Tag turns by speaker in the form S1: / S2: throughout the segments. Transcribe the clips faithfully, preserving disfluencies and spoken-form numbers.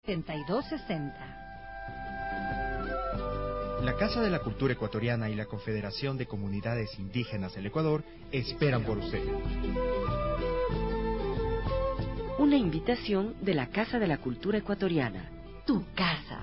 S1: setenta y dos sesenta.
S2: La Casa de la Cultura Ecuatoriana y la Confederación de Comunidades Indígenas del Ecuador esperan por usted.
S3: Una invitación de la Casa de la Cultura Ecuatoriana. Tu casa.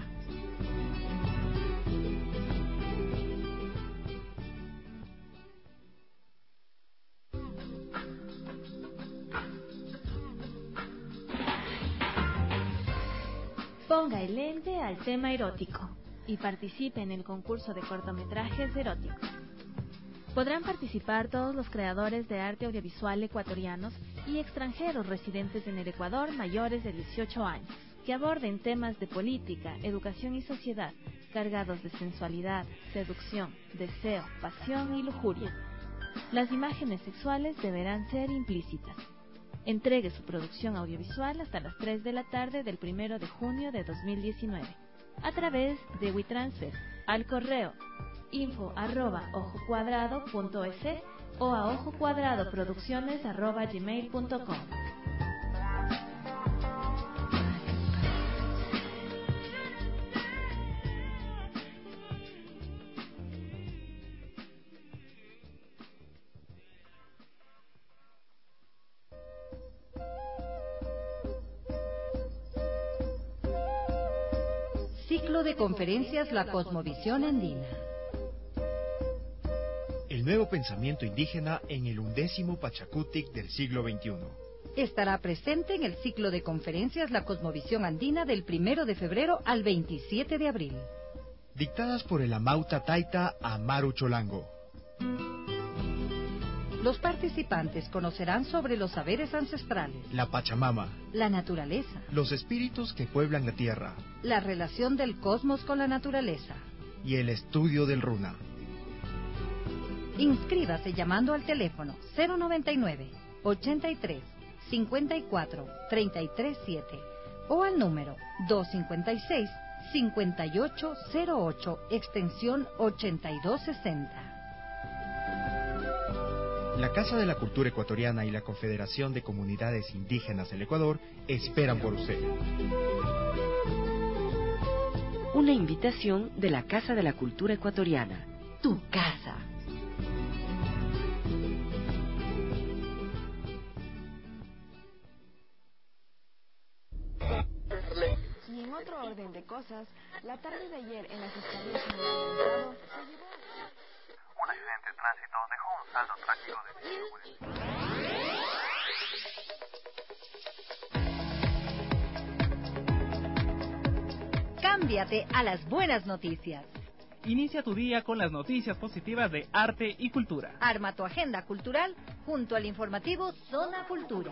S4: Ponga el lente al tema erótico y participe en el concurso de cortometrajes eróticos. Podrán participar todos los creadores de arte audiovisual ecuatorianos y extranjeros residentes en el Ecuador mayores de dieciocho años, que aborden temas de política, educación y sociedad, cargados de sensualidad, seducción, deseo, pasión y lujuria. Las imágenes sexuales deberán ser implícitas. Entregue su producción audiovisual hasta las tres de la tarde del primero de junio de dos mil diecinueve a través de WeTransfer al correo info arroba ojocuadrado punto es o a ojocuadradoproducciones arroba gmail punto com.
S1: Ciclo de conferencias La Cosmovisión Andina.
S2: El nuevo pensamiento indígena en el undécimo Pachacutic del siglo veintiuno.
S1: Estará presente en el ciclo de conferencias La Cosmovisión Andina del primero de febrero al veintisiete de abril.
S2: Dictadas por el Amauta Taita Amaru Cholango.
S1: Los participantes conocerán sobre los saberes ancestrales,
S2: La Pachamama,
S1: la naturaleza,
S2: los espíritus que pueblan la tierra,
S1: la relación del cosmos con la naturaleza
S2: y el estudio del runa.
S1: Inscríbase llamando al teléfono cero noventa y nueve, ochenta y tres, cincuenta y cuatro, treinta y tres siete o al número dos cincuenta y seis, cincuenta y ocho cero ocho, extensión ochenta y dos sesenta.
S2: La Casa de la Cultura Ecuatoriana y la Confederación de Comunidades Indígenas del Ecuador esperan por usted.
S3: Una invitación de la Casa de la Cultura Ecuatoriana. Tu casa.
S5: Y en otro orden de cosas, la tarde de ayer en la Fiscalía General del Estado se llevó a...
S6: Un accidente de tránsito dejó un saldo trágico de víctimas.
S1: Cámbiate a las buenas noticias.
S7: Inicia tu día con las noticias positivas de arte y cultura.
S1: Arma tu agenda cultural junto al informativo Zona Cultura.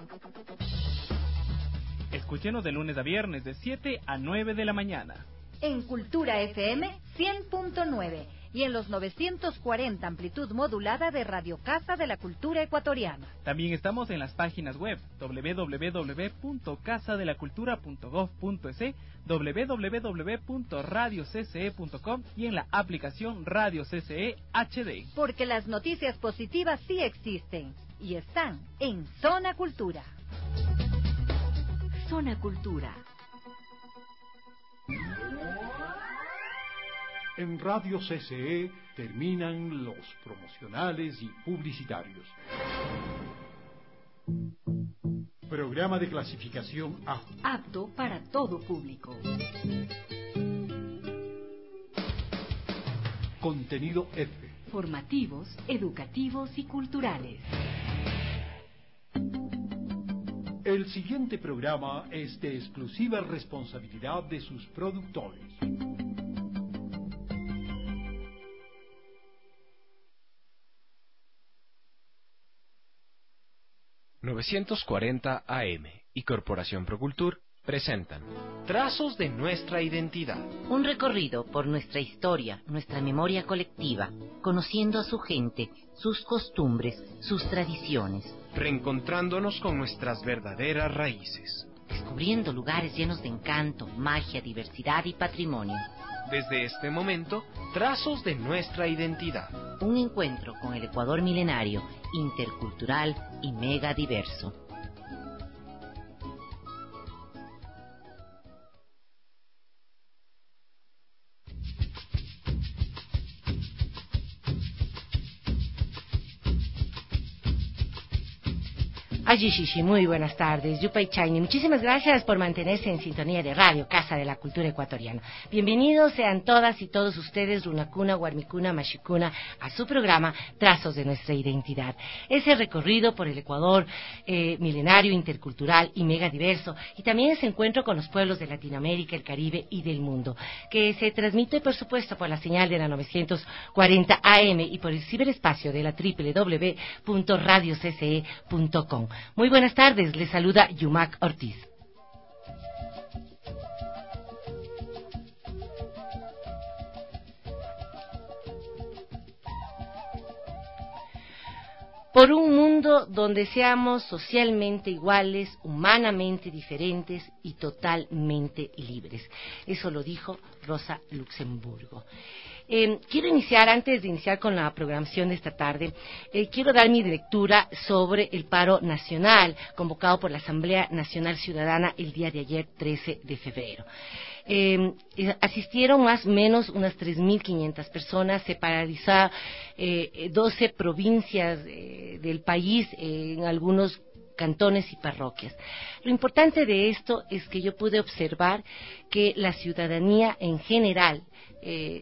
S7: Escúchenos de lunes a viernes de siete a nueve de la mañana.
S1: En Cultura F M cien punto nueve y en los novecientos cuarenta amplitud modulada de Radio Casa de la Cultura Ecuatoriana.
S7: También estamos en las páginas web doble u doble u doble u punto casa de la cultura punto gob punto es, doble u doble u doble u punto radio c c e punto com y en la aplicación Radio C C E H D.
S1: Porque las noticias positivas sí existen y están en Zona Cultura.
S3: Zona Cultura.
S8: En Radio C C E terminan los promocionales y publicitarios. Programa de clasificación A.
S1: Apto para todo público.
S8: Contenido F.
S3: Formativos, educativos y culturales.
S8: El siguiente programa es de exclusiva responsabilidad de sus productores.
S9: novecientos cuarenta A M y Corporación Procultur presentan Trazos de nuestra identidad.
S10: Un recorrido por nuestra historia, nuestra memoria colectiva, conociendo a su gente, sus costumbres, sus tradiciones.
S9: Reencontrándonos con nuestras verdaderas raíces.
S10: Descubriendo lugares llenos de encanto, magia, diversidad y patrimonio.
S9: Desde este momento, Trazos de nuestra identidad.
S10: Un encuentro con el Ecuador milenario, intercultural y mega diverso.
S11: Ayishishi, muy buenas tardes. Yupay Chaini, muchísimas gracias por mantenerse en sintonía de Radio Casa de la Cultura Ecuatoriana. Bienvenidos sean todas y todos ustedes, Runacuna, Guarmicuna, Mashicuna, a su programa Trazos de Nuestra Identidad. Ese recorrido por el Ecuador eh, milenario, intercultural y megadiverso, y también ese encuentro con los pueblos de Latinoamérica, el Caribe y del mundo, que se transmite, por supuesto, por la señal de la novecientos cuarenta A M y por el ciberespacio de la doble u doble u doble u punto radio c c e punto com. Muy buenas tardes, les saluda Yumac Ortiz. Por un mundo donde seamos socialmente iguales, humanamente diferentes y totalmente libres. Eso lo dijo Rosa Luxemburgo. Eh, quiero iniciar, antes de iniciar con la programación de esta tarde, eh, quiero dar mi lectura sobre el paro nacional convocado por la Asamblea Nacional Ciudadana el día de ayer, trece de febrero. Eh, asistieron más o menos unas tres mil quinientas personas, se paralizaron eh, doce provincias eh, del país, eh, en algunos cantones y parroquias. Lo importante de esto es que yo pude observar que la ciudadanía en general, eh,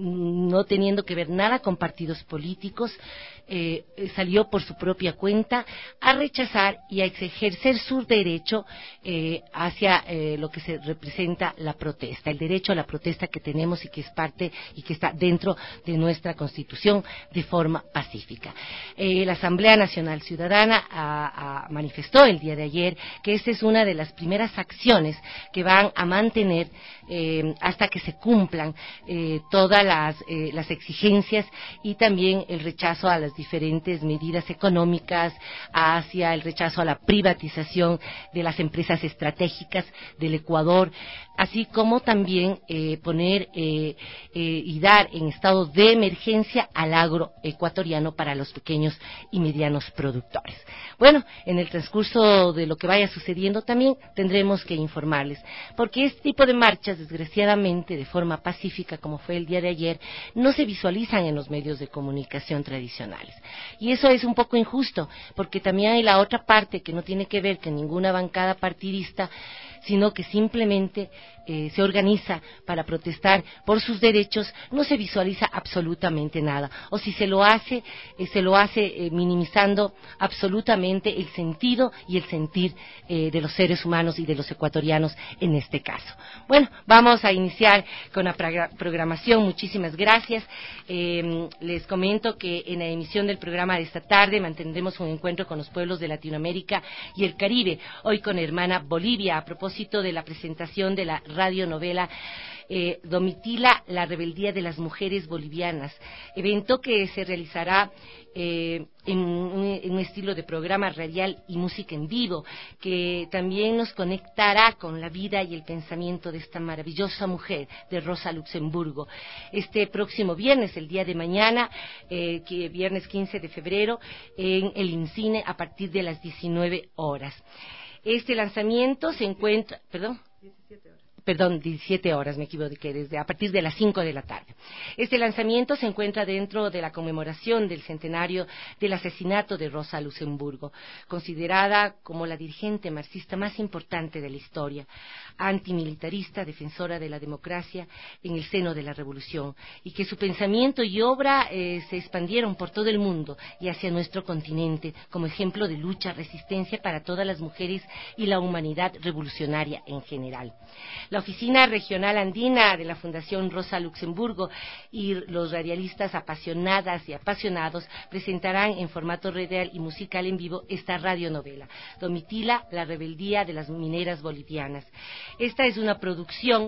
S11: no teniendo que ver nada con partidos políticos, eh, salió por su propia cuenta a rechazar y a ejercer su derecho eh, hacia eh, lo que se representa la protesta, el derecho a la protesta que tenemos y que es parte y que está dentro de nuestra Constitución de forma pacífica. Eh, la Asamblea Nacional Ciudadana a, a manifestó el día de ayer que esta es una de las primeras acciones que van a mantener eh, hasta que se cumplan eh, todas las, eh, las exigencias y también el rechazo a las diferentes medidas económicas, hacia el rechazo a la privatización de las empresas estratégicas del Ecuador, así como también eh, poner eh, eh, y dar en estado de emergencia al agro ecuatoriano para los pequeños y medianos productores. Bueno, en el transcurso de lo que vaya sucediendo también tendremos que informarles, porque este tipo de marchas, desgraciadamente, de forma pacífica, como fue el día de ayer, no se visualizan en los medios de comunicación tradicionales. Y eso es un poco injusto, porque también hay la otra parte que no tiene que ver con ninguna bancada partidista, sino que simplemente eh, se organiza para protestar por sus derechos, no se visualiza absolutamente nada, o si se lo hace, eh, se lo hace eh, minimizando absolutamente el sentido y el sentir eh, de los seres humanos y de los ecuatorianos en este caso. Bueno, vamos a iniciar con la programación, muchísimas gracias. Eh, les comento que en la emisión del programa de esta tarde mantendremos un encuentro con los pueblos de Latinoamérica y el Caribe, hoy con Hermana Bolivia, a propósito de la presentación de la radionovela eh, Domitila, la rebeldía de las mujeres bolivianas, evento que se realizará eh, en, un, en un estilo de programa radial y música en vivo, que también nos conectará con la vida y el pensamiento de esta maravillosa mujer, de Rosa Luxemburgo. Este próximo viernes, el día de mañana, eh, que viernes quince de febrero, en el INCINE a partir de las diecinueve horas. Este lanzamiento se encuentra, perdón, diecisiete horas. Perdón, diecisiete horas, me equivoqué, desde a partir de las cinco de la tarde. Este lanzamiento se encuentra dentro de la conmemoración del centenario del asesinato de Rosa Luxemburgo, considerada como la dirigente marxista más importante de la historia, antimilitarista, defensora de la democracia en el seno de la revolución, y que su pensamiento y obra eh, se expandieron por todo el mundo y hacia nuestro continente como ejemplo de lucha, resistencia para todas las mujeres y la humanidad revolucionaria en general. La Oficina Regional Andina de la Fundación Rosa Luxemburgo y los radialistas apasionadas y apasionados presentarán en formato radial y musical en vivo esta radionovela, Domitila, la rebeldía de las mineras bolivianas. Esta es una producción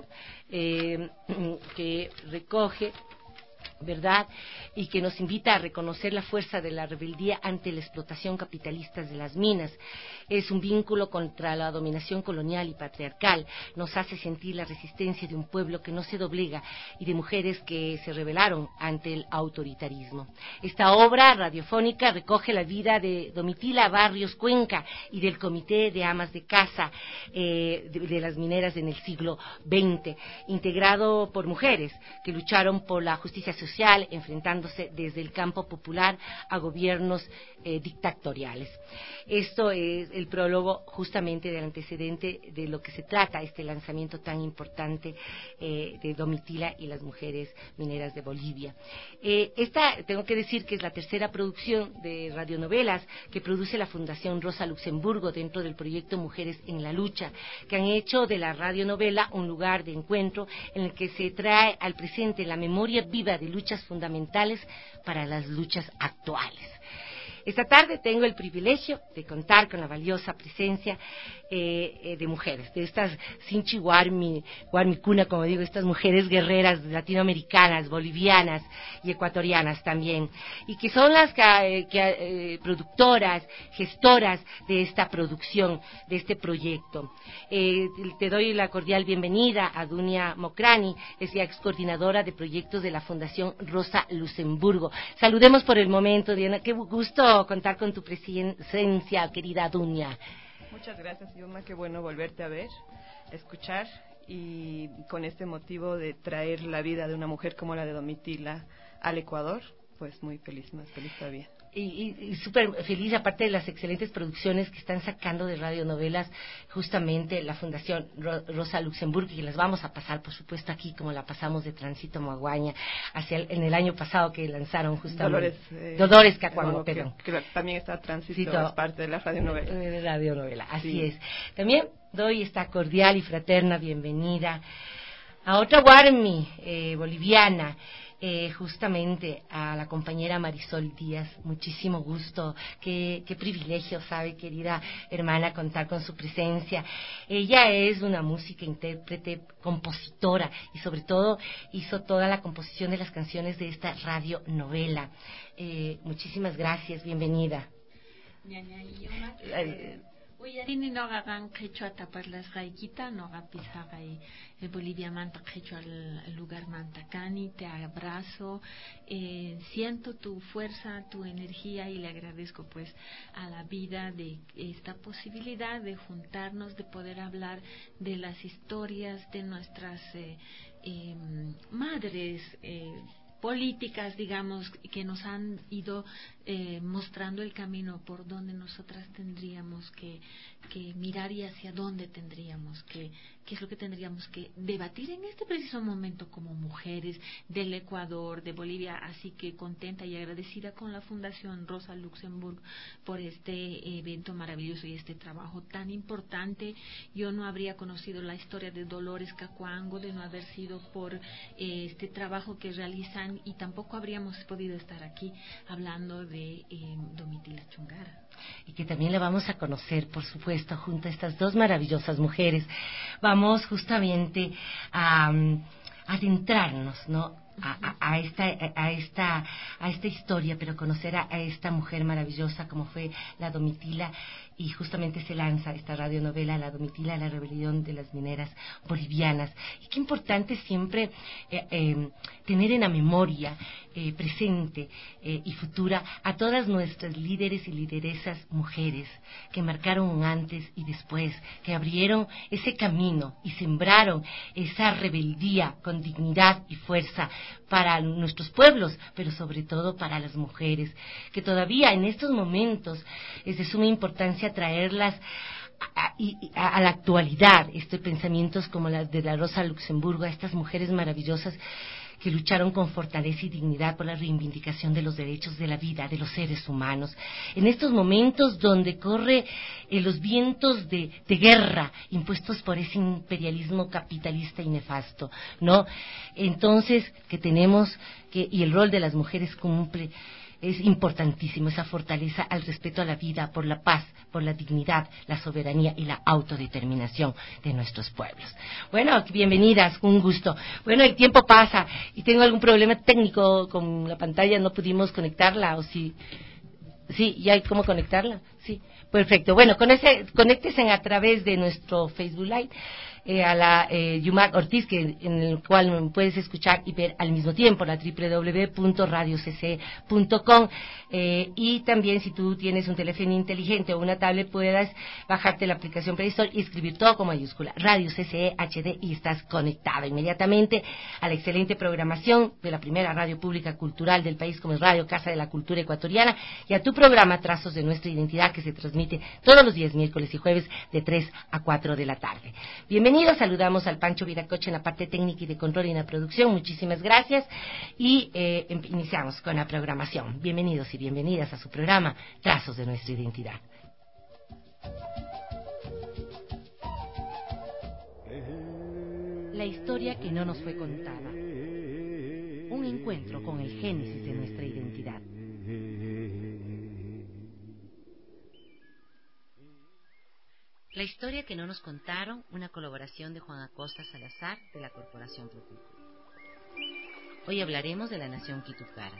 S11: eh, que recoge, ¿verdad?, y que nos invita a reconocer la fuerza de la rebeldía ante la explotación capitalista de las minas. Es un vínculo contra la dominación colonial y patriarcal, nos hace sentir la resistencia de un pueblo que no se doblega y de mujeres que se rebelaron ante el autoritarismo. Esta obra radiofónica recoge la vida de Domitila Barrios Cuenca y del Comité de Amas de Casa eh, de, de las mineras en el siglo veinte, integrado por mujeres que lucharon por la justicia social social, enfrentándose desde el campo popular a gobiernos eh, dictatoriales. Esto es el prólogo justamente del antecedente de lo que se trata este lanzamiento tan importante eh, de Domitila y las mujeres mineras de Bolivia. Eh, esta, tengo que decir que es la tercera producción de radionovelas que produce la Fundación Rosa Luxemburgo dentro del proyecto Mujeres en la Lucha, que han hecho de la radionovela un lugar de encuentro en el que se trae al presente la memoria viva de luchas fundamentales para las luchas actuales. Esta tarde tengo el privilegio de contar con la valiosa presencia eh, eh, de mujeres, de estas Sinchi Guarmi, Guarmicuna, como digo, estas mujeres guerreras latinoamericanas, bolivianas y ecuatorianas también, y que son las que, que, eh, productoras, gestoras de esta producción, de este proyecto. Eh, te doy la cordial bienvenida a Dunia Mokrani, es la ex coordinadora de proyectos de la Fundación Rosa Luxemburgo. Saludemos por el momento, Diana, qué gusto contar con tu presencia, querida Dunia.
S12: Muchas gracias, Yuma, qué bueno volverte a ver, escuchar, y con este motivo de traer la vida de una mujer como la de Domitila al Ecuador, pues muy feliz, más feliz todavía.
S11: Y, y, y súper feliz, aparte de las excelentes producciones que están sacando de radionovelas, justamente la Fundación Ro, Rosa Luxemburgo, y las vamos a pasar, por supuesto, aquí, como la pasamos de Tránsito Maguaña, hacia el, en el año pasado que lanzaron justamente
S12: Dolores, eh,
S11: Dolores Cacuango,
S12: que,
S11: perdón.
S12: Que, que también está Tránsito, sí,
S11: todo,
S12: es parte de la radionovela.
S11: De la radionovela, así
S12: sí.
S11: es. También doy esta cordial y fraterna bienvenida a otra Guarmi, eh, boliviana, Eh, justamente a la compañera Marisol Díaz. Muchísimo gusto, qué, qué privilegio, sabe, querida hermana, contar con su presencia. Ella es una música, intérprete, compositora, y sobre todo hizo toda la composición de las canciones de esta radionovela. Eh, muchísimas gracias, bienvenida.
S13: Eh, Uyarini noga gan quechua tapar las gaikita noga pisagay el Bolivia manta quechua el lugar mantacani, te abrazo, eh, siento tu fuerza, tu energía, y le agradezco pues a la vida de esta posibilidad de juntarnos, de poder hablar de las historias de nuestras eh, eh, madres eh, políticas, digamos, que nos han ido eh, mostrando el camino por donde nosotras tendríamos que, que mirar y hacia dónde tendríamos que, qué es lo que tendríamos que debatir en este preciso momento como mujeres del Ecuador, de Bolivia. Así que contenta y agradecida con la Fundación Rosa Luxemburgo por este evento maravilloso y este trabajo tan importante. Yo no habría conocido la historia de Dolores Cacuango de no haber sido por eh, este trabajo que realizan, y tampoco habríamos podido estar aquí hablando de eh, Domitila Chungara.
S11: Y que también la vamos a conocer, por supuesto, junto a estas dos maravillosas mujeres. Vamos justamente a, a adentrarnos, ¿no?, A, a, a esta a esta a esta historia, pero conocer a, a esta mujer maravillosa como fue la Domitila, y justamente se lanza esta radionovela, La Domitila, la rebelión de las mineras bolivianas. Y qué importante siempre eh, eh, tener en la memoria eh, presente eh, y futura a todas nuestras líderes y lideresas mujeres que marcaron un antes y después, que abrieron ese camino y sembraron esa rebeldía con dignidad y fuerza para nuestros pueblos, pero sobre todo para las mujeres, que todavía en estos momentos es de suma importancia traerlas a, a, a la actualidad, estos pensamientos como las de la Rosa Luxemburgo, a estas mujeres maravillosas que lucharon con fortaleza y dignidad por la reivindicación de los derechos de la vida de los seres humanos. En estos momentos donde corre eh, los vientos de, de guerra impuestos por ese imperialismo capitalista y nefasto, ¿no? Entonces, que tenemos que, y el rol de las mujeres cumple, es importantísimo, esa fortaleza al respeto a la vida, por la paz, por la dignidad, la soberanía y la autodeterminación de nuestros pueblos. Bueno, bienvenidas, un gusto. Bueno, el tiempo pasa y tengo algún problema técnico con la pantalla, no pudimos conectarla, o sí, sí, ya hay cómo conectarla, sí, perfecto. Bueno, con ese, conéctense a través de nuestro Facebook Live. eh, a la eh, Yumac Ortiz, que en el cual puedes escuchar y ver al mismo tiempo, la doble u doble u doble u punto radio c c e punto com, eh, y también si tú tienes un teléfono inteligente o una tablet puedas bajarte la aplicación Play Store y escribir todo con mayúscula, Radio C C E H D, y estás conectado inmediatamente a la excelente programación de la primera radio pública cultural del país, como es Radio Casa de la Cultura Ecuatoriana, y a tu programa Trazos de Nuestra Identidad, que se transmite todos los días, miércoles y jueves, de tres a cuatro de la tarde. Bienvenidos, saludamos al Pancho Viracocha en la parte técnica y de control y en la producción, muchísimas gracias, y eh, iniciamos con la programación. Bienvenidos y bienvenidas a su programa Trazos de Nuestra Identidad. La historia que no nos fue contada. Un encuentro con el génesis de nuestra identidad. La historia que no nos contaron, una colaboración de Juan Acosta Salazar de la Corporación Procultura. Hoy hablaremos de la nación Quitukara.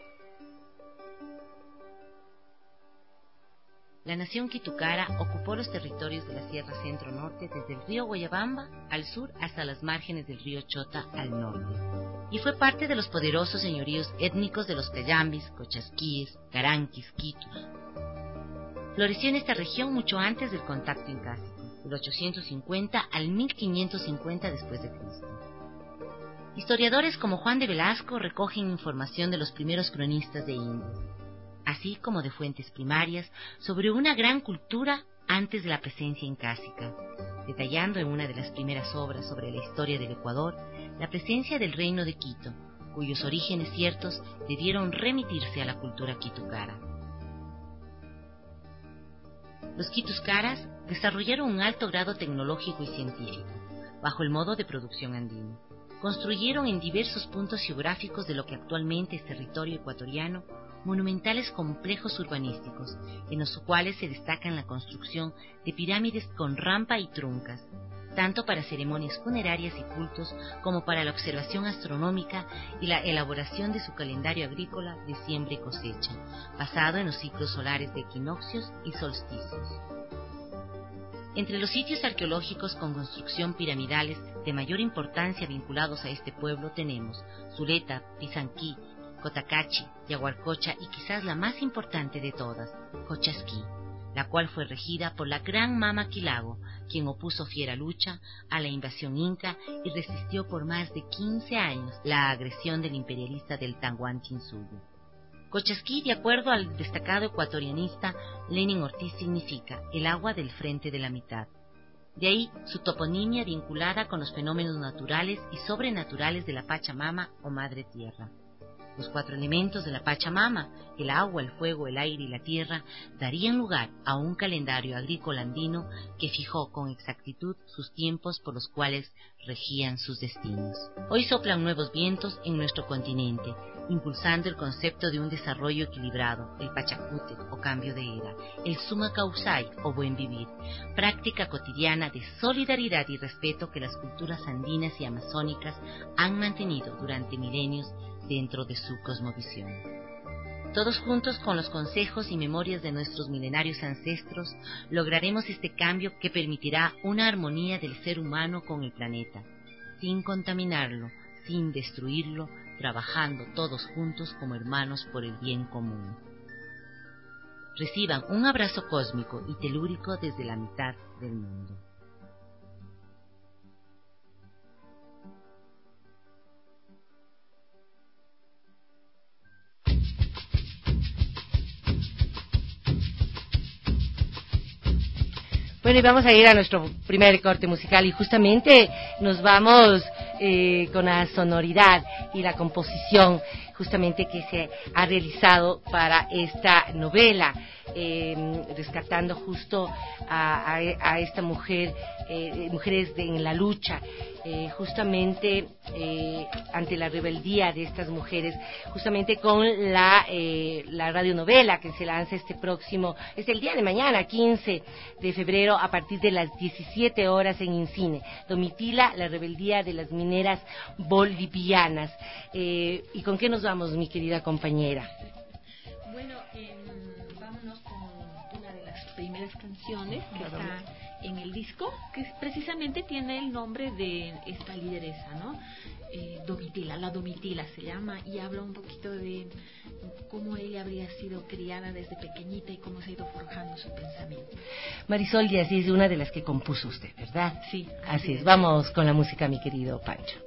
S11: La nación Quitukara ocupó los territorios de la Sierra Centro-Norte desde el río Guayabamba al sur hasta las márgenes del río Chota al norte, y fue parte de los poderosos señoríos étnicos de los Cayambis, Cochasquíes, Caranquis, Quitus. Floreció en esta región mucho antes del contacto incásico, del ochocientos cincuenta al mil quinientos cincuenta después de Cristo. Historiadores como Juan de Velasco recogen información de los primeros cronistas de Indias, así como de fuentes primarias, sobre una gran cultura antes de la presencia incásica, detallando en una de las primeras obras sobre la historia del Ecuador la presencia del reino de Quito, cuyos orígenes ciertos debieron remitirse a la cultura quitukara. Los quituscaras desarrollaron un alto grado tecnológico y científico, bajo el modo de producción andino. Construyeron en diversos puntos geográficos de lo que actualmente es territorio ecuatoriano monumentales complejos urbanísticos, en los cuales se destacan la construcción de pirámides con rampa y truncas, tanto para ceremonias funerarias y cultos como para la observación astronómica y la elaboración de su calendario agrícola de siembra y cosecha, basado en los ciclos solares de equinoccios y solsticios. Entre los sitios arqueológicos con construcción piramidales de mayor importancia vinculados a este pueblo tenemos Zuleta, Pizanquí, Cotacachi, Yaguarcocha y quizás la más importante de todas, Cochasquí, la cual fue regida por la gran Mama Quilago, quien opuso fiera lucha a la invasión inca y resistió por más de quince años la agresión del imperialista del Tahuantinsuyo. Cochasquí, de acuerdo al destacado ecuatorianista Lenin Ortiz, significa el agua del frente de la mitad. De ahí su toponimia vinculada con los fenómenos naturales y sobrenaturales de la Pachamama o Madre Tierra. Los cuatro elementos de la Pachamama, el agua, el fuego, el aire y la tierra, darían lugar a un calendario agrícola andino que fijó con exactitud sus tiempos por los cuales regían sus destinos. Hoy soplan nuevos vientos en nuestro continente, impulsando el concepto de un desarrollo equilibrado, el Pachacútec o cambio de era, el Suma Causay o buen vivir, práctica cotidiana de solidaridad y respeto que las culturas andinas y amazónicas han mantenido durante milenios dentro de su cosmovisión. Todos juntos, con los consejos y memorias de nuestros milenarios ancestros, lograremos este cambio que permitirá una armonía del ser humano con el planeta, sin contaminarlo, sin destruirlo, trabajando todos juntos como hermanos por el bien común. Reciban un abrazo cósmico y telúrico desde la mitad del mundo. Bueno, y vamos a ir a nuestro primer corte musical y justamente nos vamos eh, con la sonoridad y la composición justamente que se ha realizado para esta novela, eh, rescatando justo a, a, a esta mujer, eh, mujeres de, en la lucha, eh, justamente eh, ante la rebeldía de estas mujeres, justamente con la, eh, la radionovela que se lanza este próximo, es el día de mañana, quince de febrero, a partir de las diecisiete horas en Incine, Domitila, la rebeldía de las mineras bolivianas. Eh, ¿Y con qué nos vamos, mi querida compañera?
S13: Bueno, eh, vámonos con una de las primeras canciones que está en el disco, que precisamente tiene el nombre de esta lideresa, ¿no? Eh, Domitila, la Domitila se llama, y habla un poquito de cómo ella habría sido criada desde pequeñita y cómo se ha ido forjando su pensamiento.
S11: Marisol Díaz es una de las que compuso usted, ¿verdad?
S13: Sí.
S11: Así, así es.
S13: es.
S11: Vamos con la música, mi querido Pancho.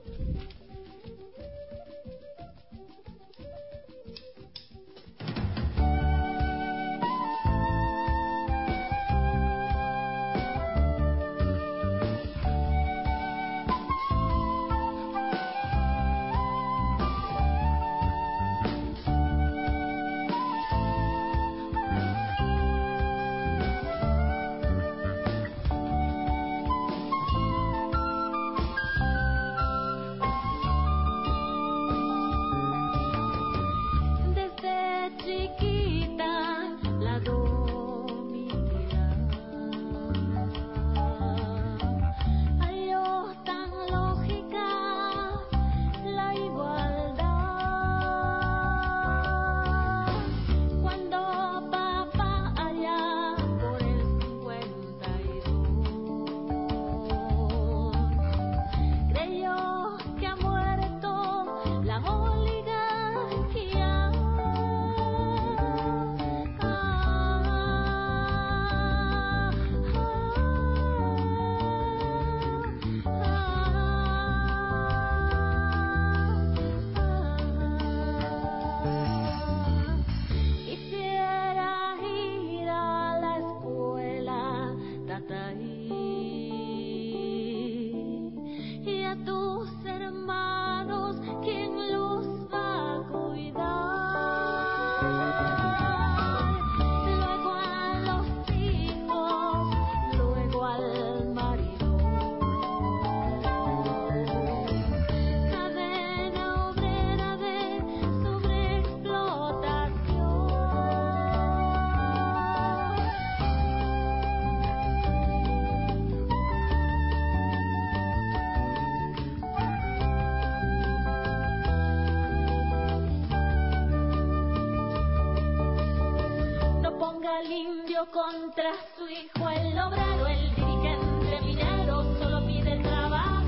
S14: Contra su hijo el obrero, el dirigente minero solo pide trabajar.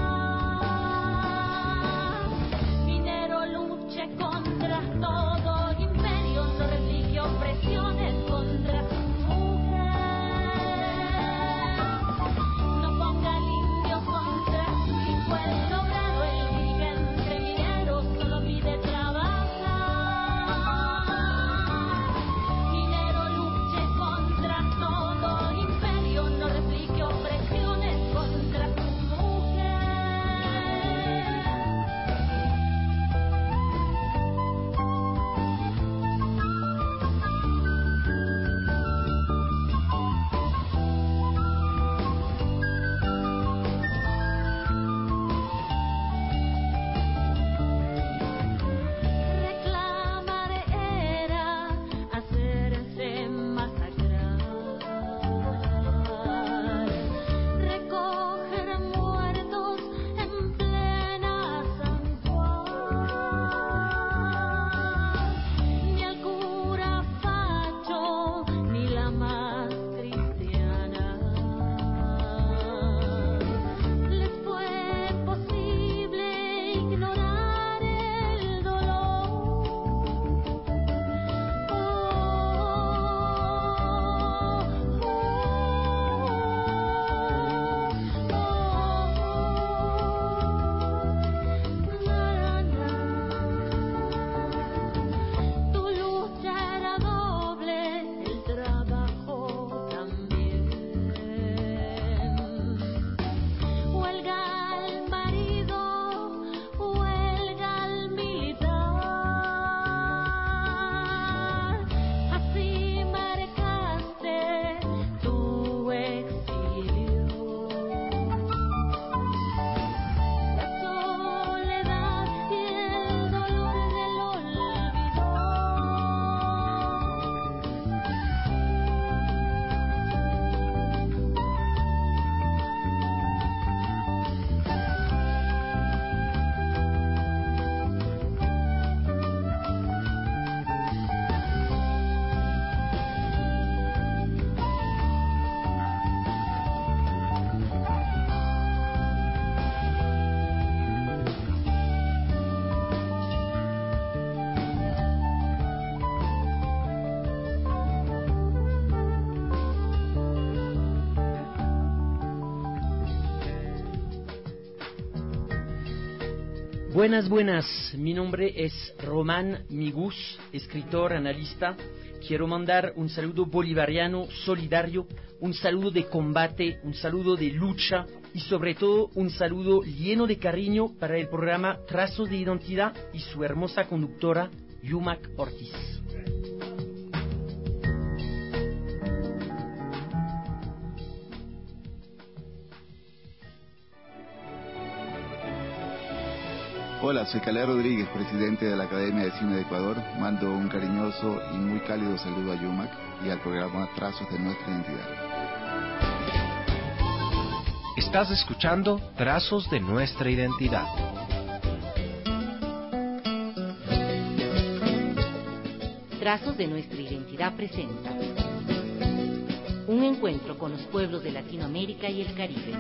S14: Minero luche contra todo imperio, no replique opresiones contra su mujer. No ponga al indio contra su hijo el obrero, el dirigente minero solo pide trabajar. Contra todo imperio, no replique opresiones contra
S15: Buenas, buenas. Mi nombre es Román Migus, escritor, analista. Quiero mandar un saludo bolivariano, solidario, un saludo de combate, un saludo de lucha y sobre todo un saludo lleno de cariño para el programa Trazos de Identidad y su hermosa conductora, Yumak Ortiz.
S16: Hola, soy Calé Rodríguez, presidente de la Academia de Cine de Ecuador. Mando un cariñoso y muy cálido saludo a Yumak y al programa Trazos de Nuestra Identidad.
S9: Estás escuchando Trazos de Nuestra Identidad.
S11: Trazos de Nuestra Identidad presenta un encuentro con los pueblos de Latinoamérica y el Caribe.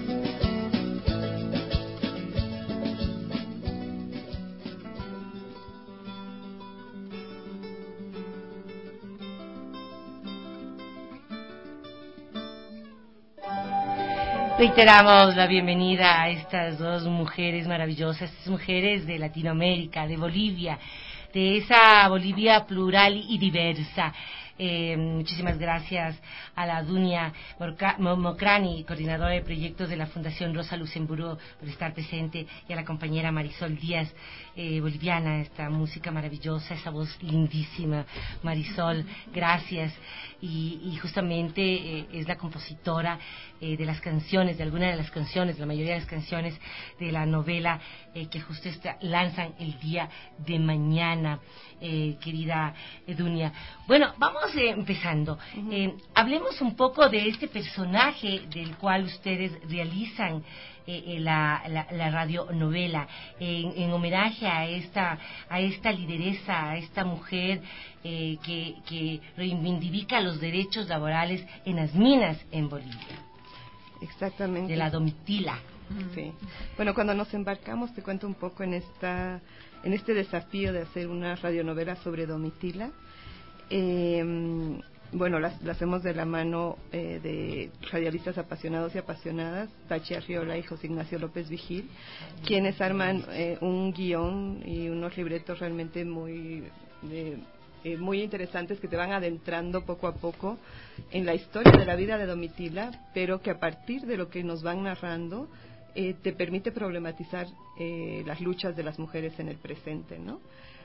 S11: Reiteramos la bienvenida a estas dos mujeres maravillosas, estas mujeres de Latinoamérica, de Bolivia, de esa Bolivia plural y diversa. Eh, muchísimas gracias a la Dunia Mocrani, coordinadora de proyectos de la Fundación Rosa Luxemburgo, por estar presente, y a la compañera Marisol Díaz, eh, boliviana, esta música maravillosa, esa voz lindísima. Marisol, gracias. Y, y justamente eh, es la compositora eh, de las canciones, de algunas de las canciones, la mayoría de las canciones de la novela eh, que justo está, lanzan el día de mañana, eh, querida Dunia. Bueno, vamos eh, empezando. Uh-huh. Eh, hablemos un poco de este personaje del cual ustedes realizan eh, la, la, la radionovela, en, en homenaje a esta, a esta lideresa, a esta mujer eh, que, que reivindica los derechos laborales en las minas en Bolivia.
S12: Exactamente.
S11: De la Domitila.
S12: Sí. Bueno, cuando nos embarcamos, te cuento un poco en esta, en este desafío de hacer una radionovela sobre Domitila. Eh, bueno, la, la hacemos de la mano eh, de radialistas apasionados y apasionadas, Tachi Arriola y José Ignacio López Vigil, quienes arman eh, un guión y unos libretos realmente muy eh, eh, muy interesantes que te van adentrando poco a poco en la historia de la vida de Domitila, pero que a partir de lo que nos van narrando eh, te permite problematizar eh, las luchas de las mujeres en el presente, ¿no?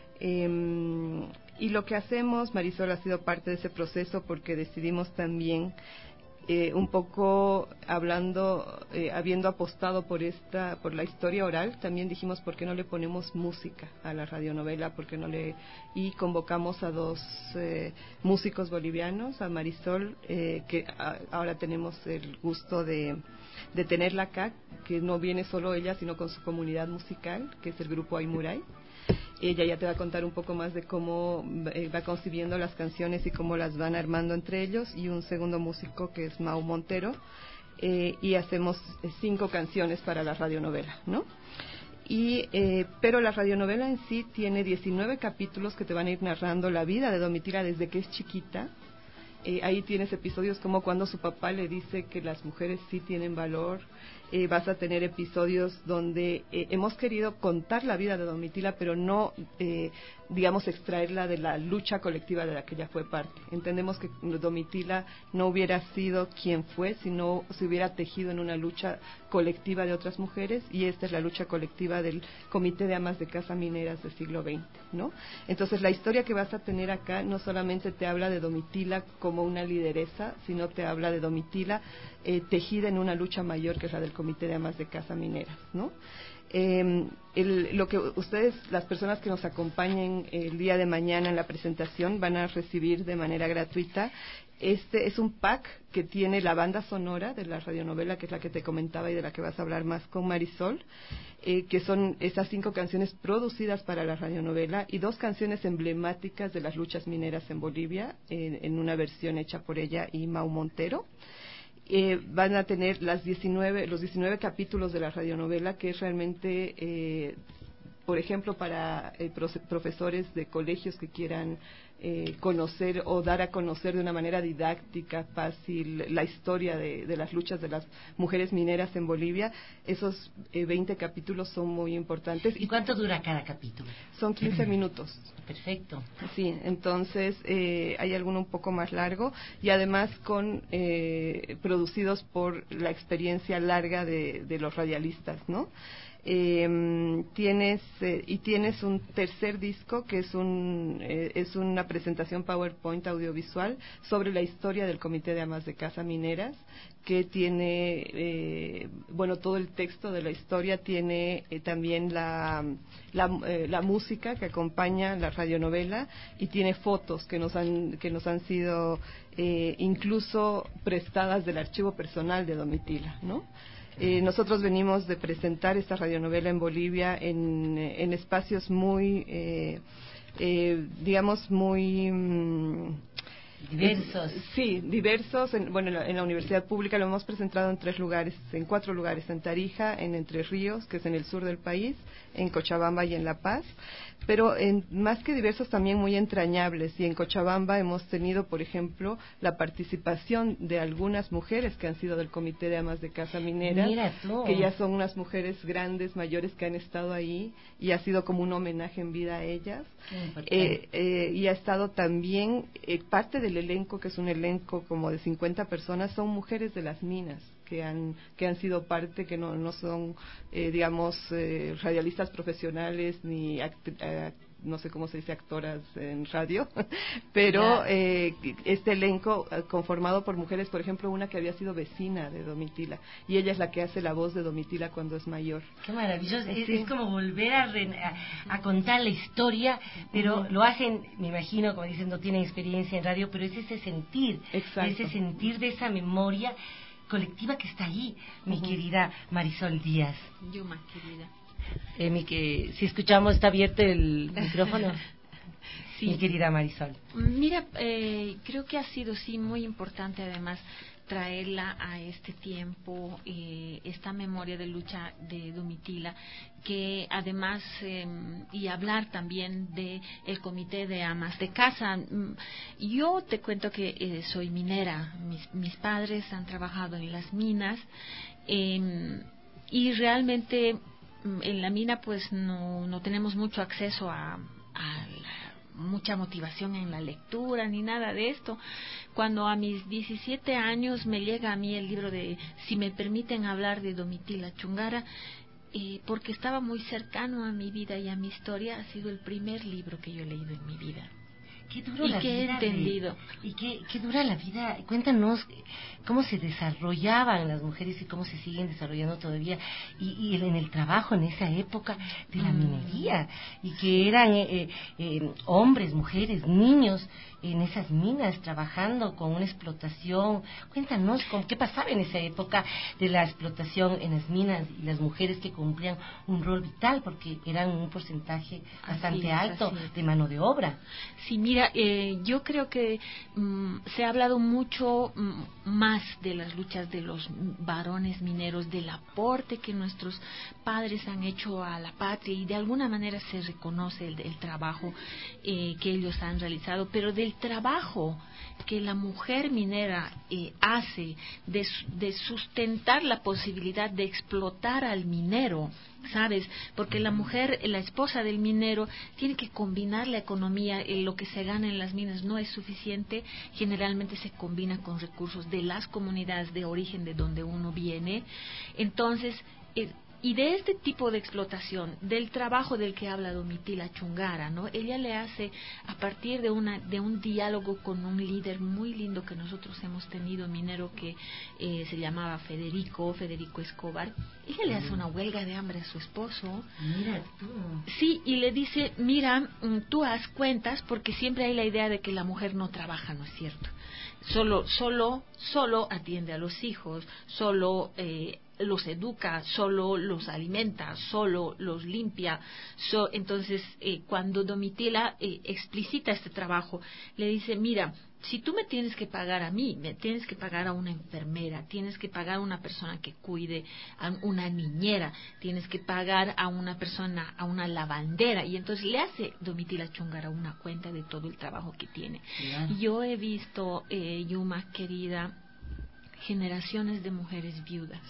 S12: Eh, y lo que hacemos, Marisol ha sido parte de ese proceso porque decidimos también eh, un poco hablando, eh, habiendo apostado por esta, por la historia oral, también dijimos por qué no le ponemos música a la radionovela, por qué no le, y convocamos a dos eh, músicos bolivianos, a Marisol, eh, que a, ahora tenemos el gusto de, de tenerla acá, que no viene solo ella, sino con su comunidad musical, que es el grupo Aymuray. Ella ya te va a contar un poco más de cómo eh, va concibiendo las canciones y cómo las van armando entre ellos, y un segundo músico que es Mau Montero, eh, y hacemos eh, cinco canciones para la radionovela, ¿no? Y, eh, pero la radionovela en sí tiene diecinueve capítulos que te van a ir narrando la vida de Domitila desde que es chiquita. Eh, ahí tienes episodios como cuando su papá le dice que las mujeres sí tienen valor. Eh, vas a tener episodios donde eh, hemos querido contar la vida de Domitila, pero no, eh, digamos, extraerla de la lucha colectiva de la que ella fue parte. Entendemos que Domitila no hubiera sido quien fue si no se hubiera tejido en una lucha colectiva de otras mujeres, y esta es la lucha colectiva del Comité de Amas de Casa Mineras del siglo veinte, ¿no? Entonces la historia que vas a tener acá no solamente te habla de Domitila como una lideresa, sino te habla de Domitila eh, tejida en una lucha mayor, que es la del Comité de Amas de Casa Mineras, ¿no? Eh, el, lo que ustedes, las personas que nos acompañen el día de mañana en la presentación, van a recibir de manera gratuita. Este es un pack que tiene la banda sonora de la radionovela, que es la que te comentaba y de la que vas a hablar más con Marisol, eh, que son esas cinco canciones producidas para la radionovela y dos canciones emblemáticas de las luchas mineras en Bolivia, eh, en una versión hecha por ella y Mau Montero. Eh, van a tener las diecinueve, los diecinueve capítulos de la radionovela, que es realmente, eh, por ejemplo, para eh, profesores de colegios que quieran eh, conocer o dar a conocer de una manera didáctica, fácil, la historia de, de las luchas de las mujeres mineras en Bolivia. Esos eh, veinte capítulos son muy importantes.
S11: ¿Y cuánto dura cada capítulo?
S12: Son quince minutos.
S11: Perfecto.
S12: Sí, entonces eh, hay alguno un poco más largo y además con eh, producidos por la experiencia larga de, de los radialistas, ¿no? Eh, tienes eh, y tienes un tercer disco que es un eh, es una presentación PowerPoint audiovisual sobre la historia del Comité de Amas de Casa Mineras, que tiene eh, bueno todo el texto de la historia, tiene eh, también la la, eh, la música que acompaña la radionovela y tiene fotos que nos han que nos han sido eh, incluso prestadas del archivo personal de Domitila, ¿no? Eh, nosotros venimos de presentar esta radionovela en Bolivia en, en espacios muy, eh, eh, digamos, muy... Mm,
S11: diversos.
S12: Eh, sí, diversos. En, bueno, en la, en la universidad pública lo hemos presentado en tres lugares, en cuatro lugares, en Tarija, en Entre Ríos, que es en el sur del país, en Cochabamba y en La Paz. Pero en, más que diversos, también muy entrañables. Y en Cochabamba hemos tenido, por ejemplo, la participación de algunas mujeres que han sido del Comité de Amas de Casa Minera, que ya son unas mujeres grandes, mayores, que han estado ahí, y ha sido como un homenaje en vida a ellas. Eh, eh, y ha estado también, eh, parte del elenco, que es un elenco como de cincuenta personas, son mujeres de las minas, que han que han sido parte, que no no son eh, digamos eh, radialistas profesionales ni act eh, no sé cómo se dice actoras en radio, pero eh, este elenco conformado por mujeres, por ejemplo, una que había sido vecina de Domitila, y ella es la que hace la voz de Domitila cuando es mayor.
S11: Qué maravilloso, es,
S12: sí.
S11: es como volver a, re, a, a contar la historia, pero uh-huh. lo hacen, me imagino, como dicen, no tienen experiencia en radio, pero es ese sentir,
S12: Exacto.
S11: ese sentir de esa memoria colectiva que está ahí, mi uh-huh. querida Marisol Díaz.
S13: Yo más querida.
S11: Eh, mi que, si escuchamos, está abierto el micrófono.
S13: Sí.
S11: Mi querida Marisol.
S13: Mira, eh, creo que ha sido sí muy importante además traerla a este tiempo, eh, esta memoria de lucha de Domitila, que además, eh, y hablar también de el Comité de Amas de Casa. Yo te cuento que eh, soy minera, mis, mis padres han trabajado en las minas, eh, y realmente en la mina pues no, no tenemos mucho acceso a, a la, mucha motivación en la lectura ni nada de esto. Cuando a mis diecisiete años me llega a mí el libro de Si me permiten hablar de Domitila Chungara, eh, porque estaba muy cercano a mi vida y a mi historia, ha sido el primer libro que yo he leído en mi vida.
S11: Qué duro
S13: y
S11: la
S13: que
S11: vida
S13: he entendido.
S11: De, y qué, qué dura la vida. Cuéntanos cómo se desarrollaban las mujeres y cómo se siguen desarrollando todavía. Y, y en el trabajo en esa época de la mm. minería. Y que eran eh, eh, hombres, mujeres, niños en esas minas trabajando con una explotación. Cuéntanos con qué pasaba en esa época de la explotación en las minas y las mujeres que cumplían un rol vital porque eran un porcentaje bastante
S13: así,
S11: alto
S13: así.
S11: de mano de obra.
S13: Sí, mira, eh, yo creo que mm, se ha hablado mucho mm, más de las luchas de los varones mineros, del aporte que nuestros padres han hecho a la patria y de alguna manera se reconoce el, el trabajo eh, que ellos han realizado, pero del trabajo que la mujer minera eh, hace de, de sustentar la posibilidad de explotar al minero, ¿sabes? Porque la mujer, la esposa del minero, tiene que combinar la economía, eh, lo que se gana en las minas no es suficiente, generalmente se combina con recursos de las comunidades de origen de donde uno viene, entonces... Eh, Y de este tipo de explotación, del trabajo del que habla Domitila Chungara, ¿no? Ella le hace, a partir de una de un diálogo con un líder muy lindo que nosotros hemos tenido, minero, que eh, se llamaba Federico, Federico Escobar, ella le hace una huelga de hambre a su esposo.
S11: Mira tú.
S13: Sí, y le dice, mira, tú haz cuentas, porque siempre hay la idea de que la mujer no trabaja, ¿no es cierto? Solo, solo, solo atiende a los hijos, solo eh, los educa, solo los alimenta, solo los limpia. So, entonces, eh, cuando Domitila eh, explicita este trabajo, le dice, mira, si tú me tienes que pagar a mí, me tienes que pagar a una enfermera, tienes que pagar a una persona que cuide, a una niñera, tienes que pagar a una persona, a una lavandera, y entonces le hace Domitila Chungara una cuenta de todo el trabajo que tiene.
S11: Claro.
S13: Yo he visto, eh, Yuma, querida, generaciones de mujeres viudas.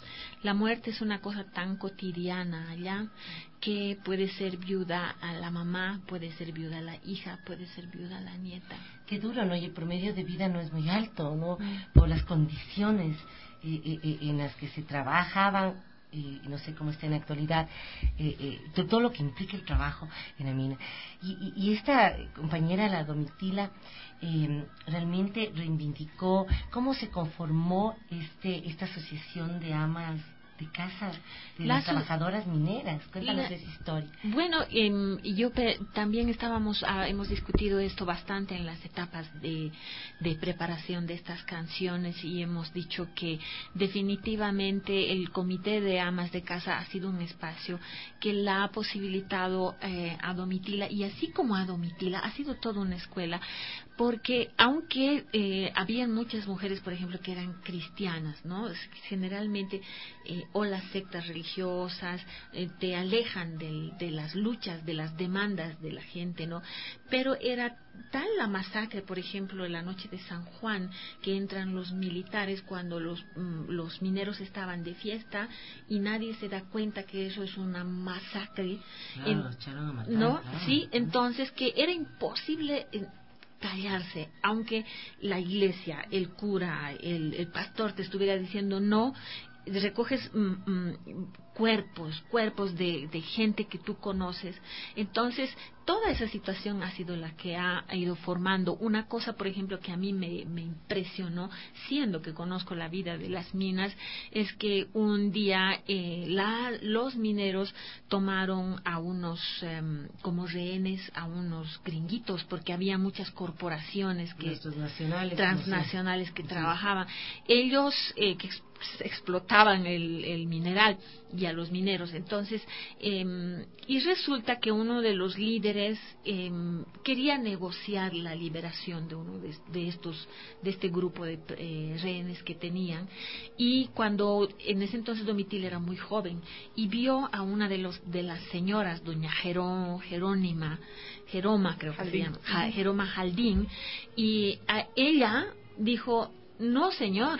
S13: La muerte es una cosa tan cotidiana allá que puede ser viuda a la mamá, puede ser viuda a la hija, puede ser viuda a la nieta.
S11: Qué duro, ¿no? Y el promedio de vida no es muy alto, ¿no? Mm. Por las condiciones eh, eh, en las que se trabajaban, eh, no sé cómo está en la actualidad, eh, eh, todo lo que implica el trabajo en la mina. Y, y, y esta compañera, la Domitila, eh, realmente reivindicó cómo se conformó este esta asociación de amas de casa de las, las trabajadoras mineras. Cuéntanos la, esa historia.
S13: Bueno, eh, yo pe, también estábamos ah, hemos discutido esto bastante en las etapas de, de preparación de estas canciones, y hemos dicho que definitivamente el Comité de Amas de Casa ha sido un espacio que la ha posibilitado eh, a Domitila, y así como a Domitila ha sido toda una escuela, porque aunque eh, habían muchas mujeres, por ejemplo, que eran cristianas, ¿no? Generalmente eh, o las sectas religiosas eh, te alejan de, de las luchas, de las demandas de la gente, ¿no? Pero era tal la masacre, por ejemplo, en la noche de San Juan, que entran los militares cuando los, mm, los mineros estaban de fiesta y nadie se da cuenta que eso es una masacre.
S11: Claro,
S13: en,
S11: los echaron a matar,
S13: ¿no?
S11: Claro.
S13: Sí, entonces que era imposible eh, callarse, aunque la iglesia, el cura, el, el pastor te estuviera diciendo no. Recoges mm, mm, cuerpos, cuerpos de, de gente que tú conoces. Entonces, toda esa situación ha sido la que ha, ha ido formando una cosa, por ejemplo, que a mí me, me impresionó, siendo que conozco la vida de las minas, es que un día eh, la, los mineros tomaron a unos, eh, como rehenes, a unos gringuitos, porque había muchas corporaciones que
S11: nacionales,
S13: transnacionales
S11: no sé.
S13: que
S11: sí.
S13: trabajaban. Ellos eh, que explotaban el, el mineral y a los mineros. Entonces, eh, y resulta que uno de los líderes eh, quería negociar la liberación de uno de, de estos, de este grupo de eh, rehenes que tenían. Y cuando en ese entonces Domitila era muy joven y vio a una de los de las señoras, doña Jeró, Jerónima, Jeroma, creo que se llama, ja, Jeroma Jaldín, y a ella dijo: no, señor.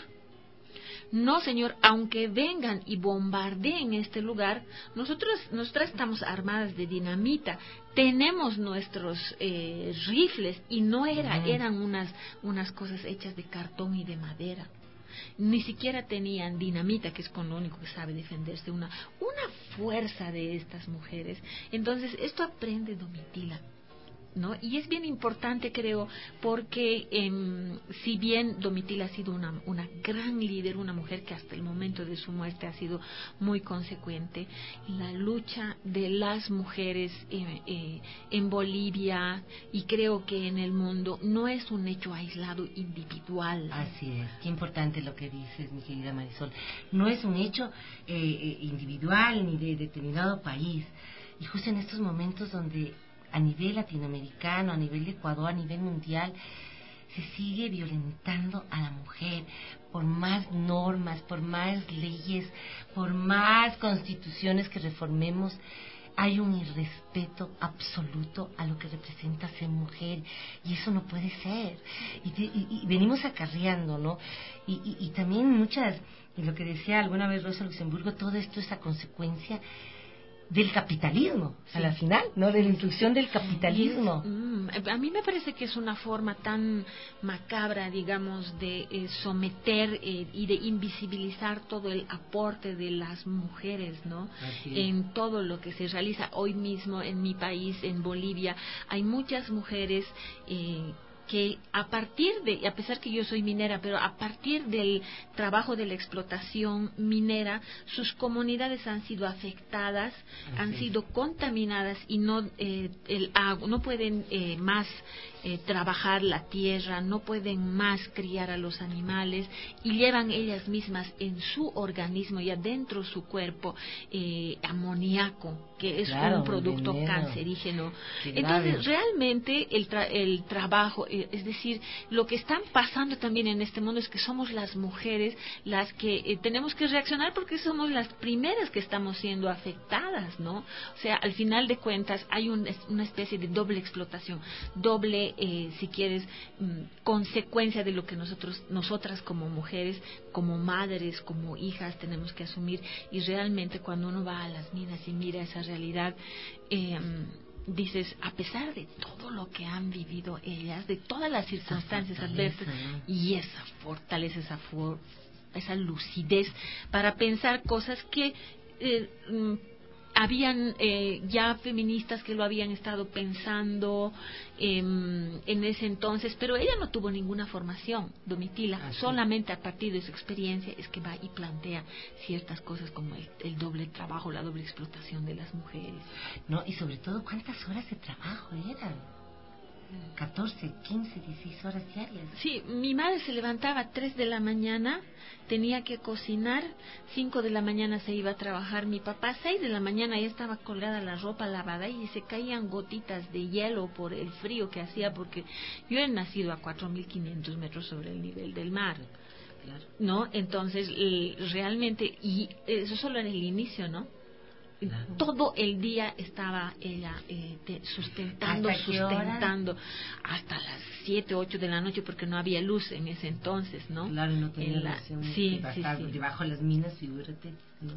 S13: No, señor, aunque vengan y bombardeen este lugar, nosotros, nosotras estamos armadas de dinamita, tenemos nuestros eh, rifles, y no era, uh-huh. eran unas, unas cosas hechas de cartón y de madera. Ni siquiera tenían dinamita, que es con lo único que sabe defenderse, una, una fuerza de estas mujeres. Entonces, esto aprende Domitila, ¿no? Y es bien importante, creo, porque eh, si bien Domitila ha sido una, una gran líder, una mujer que hasta el momento de su muerte ha sido muy consecuente, la lucha de las mujeres eh, eh, en Bolivia, y creo que en el mundo, no es un hecho aislado, individual.
S11: Así es, qué importante lo que dices, mi querida Marisol. No es un hecho eh, eh, individual ni de determinado país, y justo en estos momentos donde a nivel latinoamericano, a nivel de Ecuador, a nivel mundial, se sigue violentando a la mujer por más normas, por más leyes, por más constituciones que reformemos. Hay un irrespeto absoluto a lo que representa ser mujer, y eso no puede ser. Y, te, y, y venimos acarreando, ¿no? Y, y, y también muchas, y lo que decía alguna vez Rosa Luxemburgo, todo esto es a consecuencia del capitalismo, sí. a la final, ¿no? De la introducción del capitalismo.
S13: Es, mm, a mí me parece que es una forma tan macabra, digamos, de eh, someter eh, y de invisibilizar todo el aporte de las mujeres, ¿no? En todo lo que se realiza hoy mismo en mi país, en Bolivia, hay muchas mujeres eh, que a partir de, a pesar que yo soy minera, pero a partir del trabajo de la explotación minera, sus comunidades han sido afectadas, Así han sido contaminadas y no eh, el agua, no pueden eh, más eh, trabajar la tierra, no pueden más criar a los animales y llevan ellas mismas en su organismo y adentro de su cuerpo eh, amoníaco, que es claro, un producto veneno. cancerígeno. Qué Entonces, grave. realmente el, tra el trabajo, eh, es decir, lo que están pasando también en este mundo es que somos las mujeres las que eh, tenemos que reaccionar porque somos las primeras que estamos siendo afectadas, ¿no? O sea, al final de cuentas hay un, una especie de doble explotación, doble, eh, si quieres, mmm, consecuencia de lo que nosotros, nosotras como mujeres, como madres, como hijas tenemos que asumir. Y realmente cuando uno va a las minas y mira esa realidad, eh, dices, a pesar de todo lo que han vivido ellas, de todas las circunstancias adversas, y esa fortaleza, esa, for esa lucidez para pensar cosas que eh, habían eh, ya feministas que lo habían estado pensando eh, en ese entonces, pero ella no tuvo ninguna formación, Domitila, Así. solamente a partir de su experiencia es que va y plantea ciertas cosas como el, el doble trabajo, la doble explotación de las mujeres.
S11: No, y sobre todo, ¿cuántas horas de trabajo eran? catorce, quince, dieciséis horas diarias.
S13: Sí, mi madre se levantaba a tres de la mañana, tenía que cocinar, cinco de la mañana se iba a trabajar, mi papá a seis de la mañana ya estaba colgada la ropa lavada y se caían gotitas de hielo por el frío que hacía, porque yo he nacido a cuatro mil quinientos metros sobre el nivel del mar, claro. ¿no? Entonces, eh, realmente, y eso solo en el inicio, ¿no? Claro. Todo el día estaba ella eh, te, sustentando, ¿Hasta sustentando hasta las siete, ocho de la noche porque no había luz en ese entonces, ¿no?
S11: Claro, no tenía
S13: la,
S11: luz.
S13: Sí,
S11: sí, sí. Debajo de las minas, figúrate.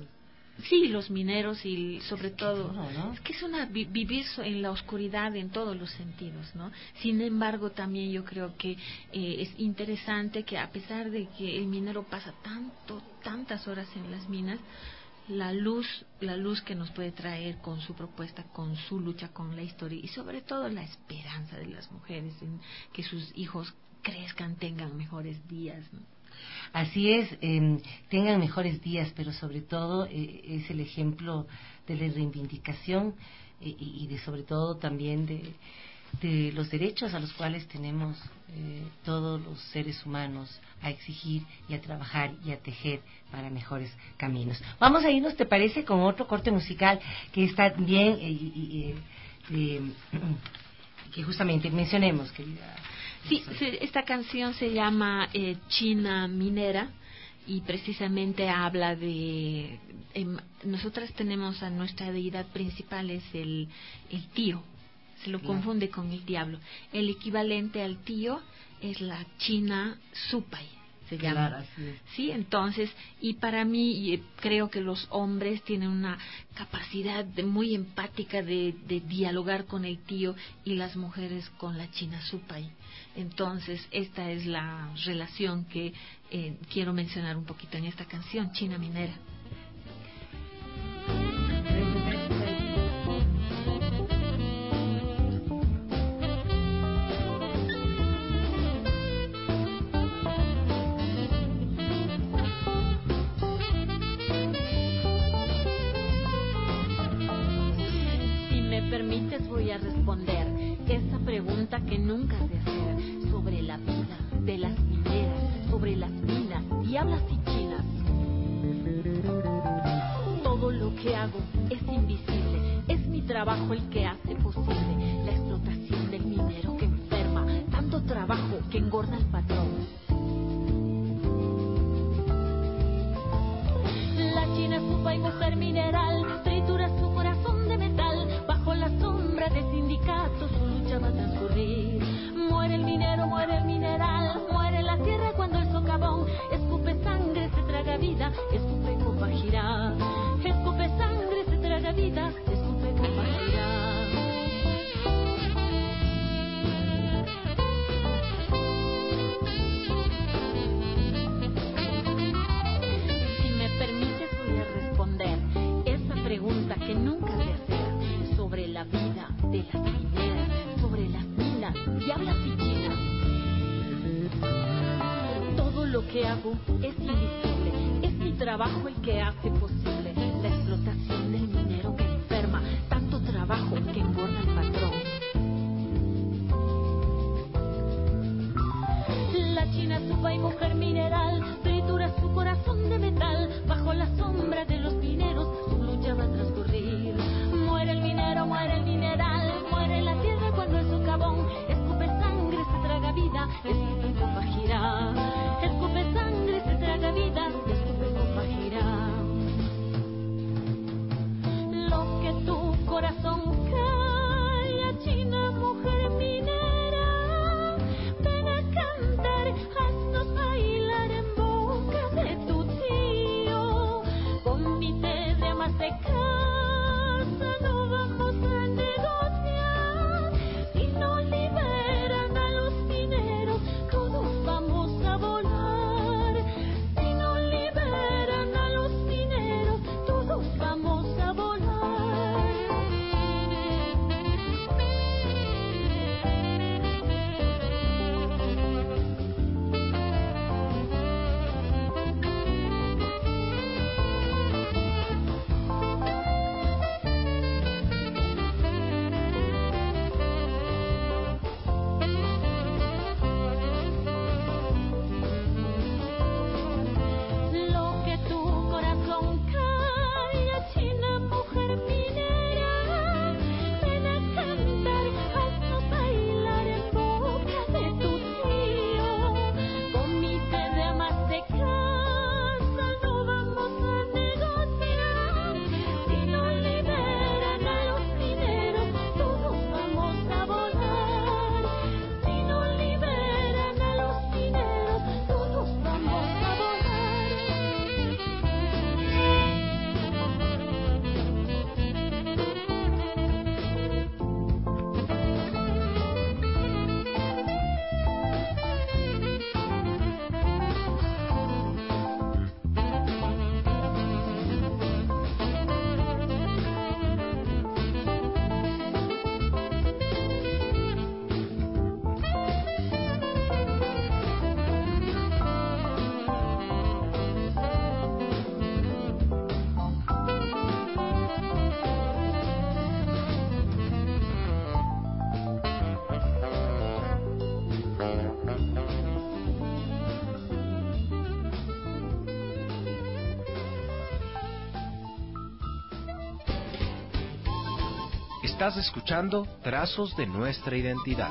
S13: Sí, los mineros y sobre es todo,
S11: duro, ¿no?
S13: es que es una vi vivir en la oscuridad en todos los sentidos, ¿no? Sin embargo, también yo creo que eh, es interesante que a pesar de que el minero pasa tanto, tantas horas en las minas, la luz, la luz que nos puede traer con su propuesta, con su lucha, con la historia y sobre todo la esperanza de las mujeres en que sus hijos crezcan, tengan mejores días, ¿no?
S11: Así es, eh, tengan mejores días, pero sobre todo eh, es el ejemplo de la reivindicación eh, y de sobre todo también de, de los derechos a los cuales tenemos eh, todos los seres humanos a exigir y a trabajar y a tejer para mejores caminos. Vamos a irnos, ¿te parece?, con otro corte musical que está bien eh, y, eh, que justamente mencionemos, querida.
S13: Sí, se, esta canción se llama eh, China Minera y precisamente habla de... Eh, nosotras tenemos a nuestra deidad principal, es el, el tío, se lo claro. confunde con el diablo. El equivalente al tío es la China Supai, se llama.
S11: Claro, así es.
S13: Sí, entonces, y para mí eh, creo que los hombres tienen una capacidad de, muy empática de, de dialogar con el tío y las mujeres con la China Supai. Entonces, esta es la relación que eh, quiero mencionar un poquito en esta canción, China Minera. Si me permites, voy a responder esa pregunta que nunca has de hacer sobre la vida de las mineras, sobre las minas y hablas y chinas. Todo lo que hago es invisible, es mi trabajo el que hace posible la explotación del minero que enferma, tanto trabajo que engorda al patrón. La China Supai, mujer mineral, tritura su corazón de metal, bajo la sombra de sindicatos su lucha va a transcurrir. Muere el minero, muere el mineral, muere la tierra cuando el socavón escupe sangre, se traga vida, escupe copa gira. Escupe sangre, se traga vida, escupe copa gira. Si me permites, voy a responder esa pregunta que nunca has de hacer sobre la vida de las mineras, sobre las minas y hablas y chinas. que hago es invisible, es mi trabajo el que hace posible la explotación del minero que enferma, tanto trabajo que engorda el patrón. La china supa y mujer mineral tritura su corazón de metal bajo la sombra de los mineros, su lucha va a transcurrir. Muere el minero, muere el mineral, muere la tierra cuando el socavón escupe sangre, se traga vida, escupe copa gira. Escupe sangre, se traga vida, escupe copa gira. Lo que tu corazón calla, china mujer minera, ven a cantar, haznos bailar en boca de tu tío. Comité de amas de casa, no vamos a negociar. Si no liberan a los mineros, todos vamos a volar. Si no liberan a los mineros, todos vamos a volar. Lo que tu corazón calla, china mujer minera, ven a cantar, haznos bailar en boca de tu tío. Comité de amas de casa, no vamos a negociar. Si no liberan a los mineros, todos vamos a volar. Si no liberan a los mineros, todos vamos a volar.
S9: Estás escuchando Trazos de Nuestra Identidad.